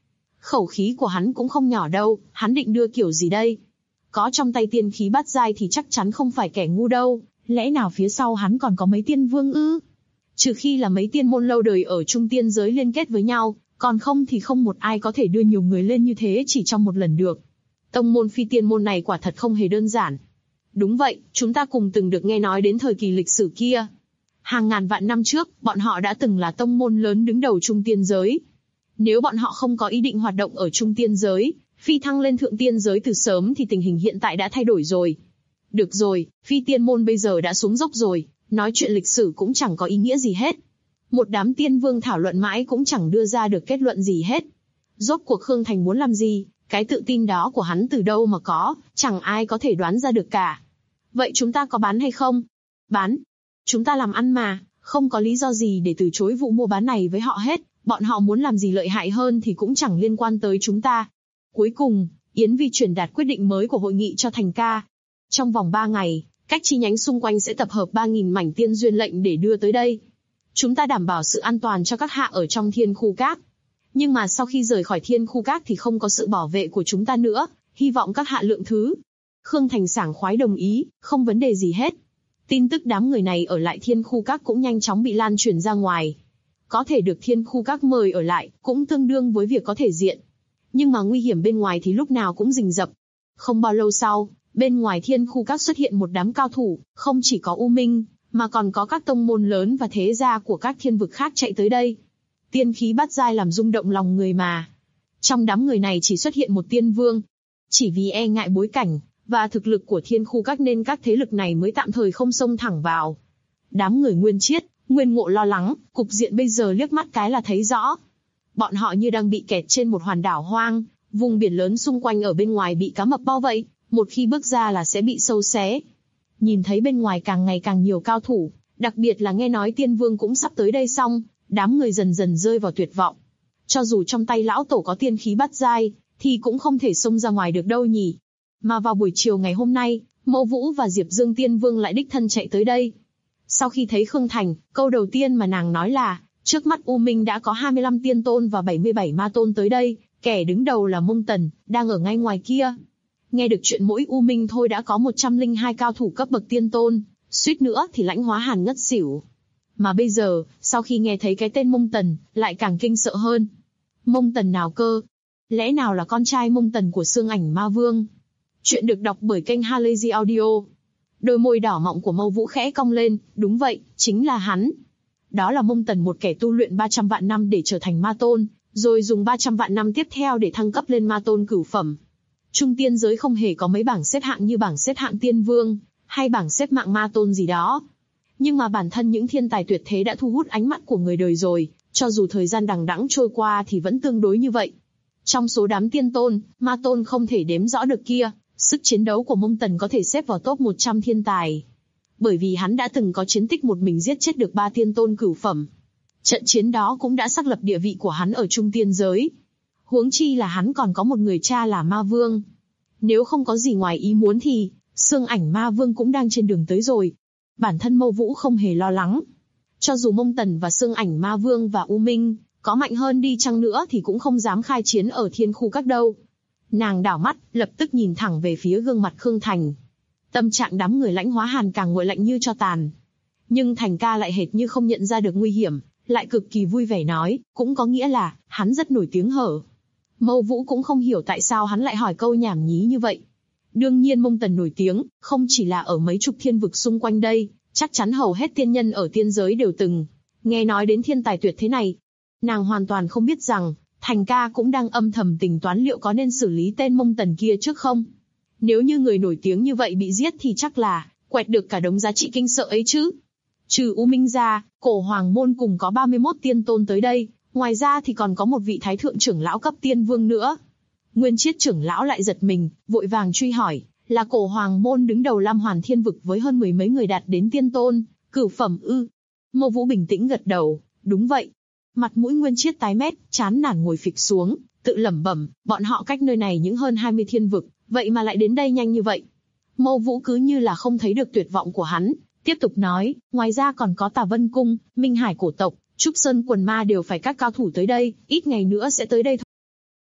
Khẩu khí của hắn cũng không nhỏ đâu, hắn định đưa kiểu gì đây? Có trong tay tiên khí bát giai thì chắc chắn không phải kẻ ngu đâu, lẽ nào phía sau hắn còn có mấy tiên vương ư? Trừ khi là mấy tiên môn lâu đời ở trung tiên giới liên kết với nhau, còn không thì không một ai có thể đưa nhiều người lên như thế chỉ trong một lần được. Tông môn phi tiên môn này quả thật không hề đơn giản. Đúng vậy, chúng ta cùng từng được nghe nói đến thời kỳ lịch sử kia. Hàng ngàn vạn năm trước, bọn họ đã từng là tông môn lớn đứng đầu trung tiên giới. Nếu bọn họ không có ý định hoạt động ở trung tiên giới, phi thăng lên thượng tiên giới từ sớm thì tình hình hiện tại đã thay đổi rồi. Được rồi, phi tiên môn bây giờ đã xuống dốc rồi, nói chuyện lịch sử cũng chẳng có ý nghĩa gì hết. Một đám tiên vương thảo luận mãi cũng chẳng đưa ra được kết luận gì hết. Rốt cuộc Khương Thành muốn làm gì, cái tự tin đó của hắn từ đâu mà có, chẳng ai có thể đoán ra được cả. Vậy chúng ta có bán hay không? Bán. Chúng ta làm ăn mà, không có lý do gì để từ chối vụ mua bán này với họ hết, bọn họ muốn làm gì lợi hại hơn thì cũng chẳng liên quan tới chúng ta. Cuối cùng, Yến Vi truyền đạt quyết định mới của hội nghị cho Thành ca. Trong vòng 3 ngày, các chi nhánh xung quanh sẽ tập hợp 3.000 mảnh tiên duyên lệnh để đưa tới đây. Chúng ta đảm bảo sự an toàn cho các hạ ở trong thiên khu các. Nhưng mà sau khi rời khỏi thiên khu các thì không có sự bảo vệ của chúng ta nữa, hy vọng các hạ lượng thứ. Khương Thành sảng khoái đồng ý, không vấn đề gì hết. Tin tức đám người này ở lại thiên khu các cũng nhanh chóng bị lan truyền ra ngoài. Có thể được thiên khu các mời ở lại, cũng tương đương với việc có thể diện. Nhưng mà nguy hiểm bên ngoài thì lúc nào cũng rình rập. Không bao lâu sau, bên ngoài thiên khu các xuất hiện một đám cao thủ, không chỉ có U Minh, mà còn có các tông môn lớn và thế gia của các thiên vực khác chạy tới đây. Tiên khí bát giai làm rung động lòng người mà. Trong đám người này chỉ xuất hiện một tiên vương. Chỉ vì e ngại bối cảnh và thực lực của thiên khu các nên các thế lực này mới tạm thời không xông thẳng vào. Đám người Nguyên Chiết, Nguyên Ngộ lo lắng, cục diện bây giờ liếc mắt cái là thấy rõ. Bọn họ như đang bị kẹt trên một hòn đảo hoang, vùng biển lớn xung quanh ở bên ngoài bị cá mập bao vây, một khi bước ra là sẽ bị sâu xé. Nhìn thấy bên ngoài càng ngày càng nhiều cao thủ, đặc biệt là nghe nói tiên vương cũng sắp tới đây xong, đám người dần dần rơi vào tuyệt vọng. Cho dù trong tay lão tổ có tiên khí bát giai, thì cũng không thể xông ra ngoài được đâu nhỉ. Mà vào buổi chiều ngày hôm nay, Mộ Vũ và Diệp Dương tiên vương lại đích thân chạy tới đây. Sau khi thấy Khương Thành, câu đầu tiên mà nàng nói là, trước mắt U Minh đã có 25 tiên tôn và 77 ma tôn tới đây, kẻ đứng đầu là Mông Tần, đang ở ngay ngoài kia. Nghe được chuyện mỗi U Minh thôi đã có 102 cao thủ cấp bậc tiên tôn, suýt nữa thì Lãnh Hóa Hàn ngất xỉu. Mà bây giờ, sau khi nghe thấy cái tên Mông Tần, lại càng kinh sợ hơn. Mông Tần nào cơ? Lẽ nào là con trai Mông Tần của Xương Ảnh Ma Vương? Chuyện được đọc bởi kênh Halazy Audio. Đôi môi đỏ mọng của Mâu Vũ khẽ cong lên, đúng vậy, chính là hắn. Đó là Mông Tần, một kẻ tu luyện 300 vạn năm để trở thành ma tôn, rồi dùng 300 vạn năm tiếp theo để thăng cấp lên ma tôn cửu phẩm. Trung tiên giới không hề có mấy bảng xếp hạng như bảng xếp hạng tiên vương, hay bảng xếp hạng ma tôn gì đó. Nhưng mà bản thân những thiên tài tuyệt thế đã thu hút ánh mắt của người đời rồi, cho dù thời gian đằng đẵng trôi qua thì vẫn tương đối như vậy. Trong số đám tiên tôn, ma tôn không thể đếm rõ được kia, sức chiến đấu của Mông Tần có thể xếp vào top 100 thiên tài. Bởi vì hắn đã từng có chiến tích một mình giết chết được 3 tiên tôn cửu phẩm. Trận chiến đó cũng đã xác lập địa vị của hắn ở trung tiên giới. Huống chi là hắn còn có một người cha là Ma Vương. Nếu không có gì ngoài ý muốn thì, Xương Ảnh Ma Vương cũng đang trên đường tới rồi. Bản thân Mâu Vũ không hề lo lắng. Cho dù Mông Tần và Xương Ảnh Ma Vương và U Minh có mạnh hơn đi chăng nữa thì cũng không dám khai chiến ở thiên khu các đâu. Nàng đảo mắt, lập tức nhìn thẳng về phía gương mặt Khương Thành. Tâm trạng đám người Lãnh Hóa Hàn càng nguội lạnh như tro tàn. Nhưng Thành ca lại hệt như không nhận ra được nguy hiểm, lại cực kỳ vui vẻ nói, cũng có nghĩa là, hắn rất nổi tiếng hở. Mâu Vũ cũng không hiểu tại sao hắn lại hỏi câu nhảm nhí như vậy. Đương nhiên Mông Tần nổi tiếng, không chỉ là ở mấy chục thiên vực xung quanh đây, chắc chắn hầu hết tiên nhân ở tiên giới đều từng nghe nói đến thiên tài tuyệt thế này. Nàng hoàn toàn không biết rằng, Thành ca cũng đang âm thầm tính toán liệu có nên xử lý tên Mông Tần kia trước không. Nếu như người nổi tiếng như vậy bị giết thì chắc là quẹt được cả đống giá trị kinh sợ ấy chứ. Trừ U Minh ra, Cổ Hoàng môn cùng có 31 tiên tôn tới đây, ngoài ra thì còn có một vị thái thượng trưởng lão cấp tiên vương nữa. Nguyên Chiết trưởng lão lại giật mình, vội vàng truy hỏi, là Cổ Hoàng môn đứng đầu Lam Hoàn thiên vực với hơn 10 mấy người đạt đến tiên tôn, cửu phẩm ư? Mâu Vũ bình tĩnh gật đầu, đúng vậy. Mặt mũi Nguyên Chiết tái mét, chán nản ngồi phịch xuống, tự lẩm bẩm, bọn họ cách nơi này những hơn 20 thiên vực, vậy mà lại đến đây nhanh như vậy. Mâu Vũ cứ như là không thấy được tuyệt vọng của hắn, tiếp tục nói, ngoài ra còn có Tà Vân Cung, Minh Hải cổ tộc, Trúc Sơn quần ma đều phải các cao thủ tới đây, ít ngày nữa sẽ tới đây thôi.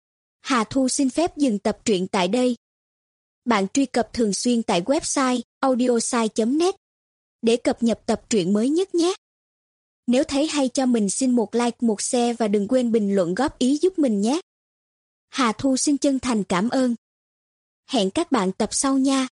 Hà Thu xin phép dừng tập truyện tại đây. Bạn truy cập thường xuyên tại website audiosai.net để cập nhật tập truyện mới nhất nhé. Nếu thấy hay cho mình xin một like, một share và đừng quên bình luận góp ý giúp mình nhé. Hà Thu xin chân thành cảm ơn. Hẹn các bạn tập sau nha.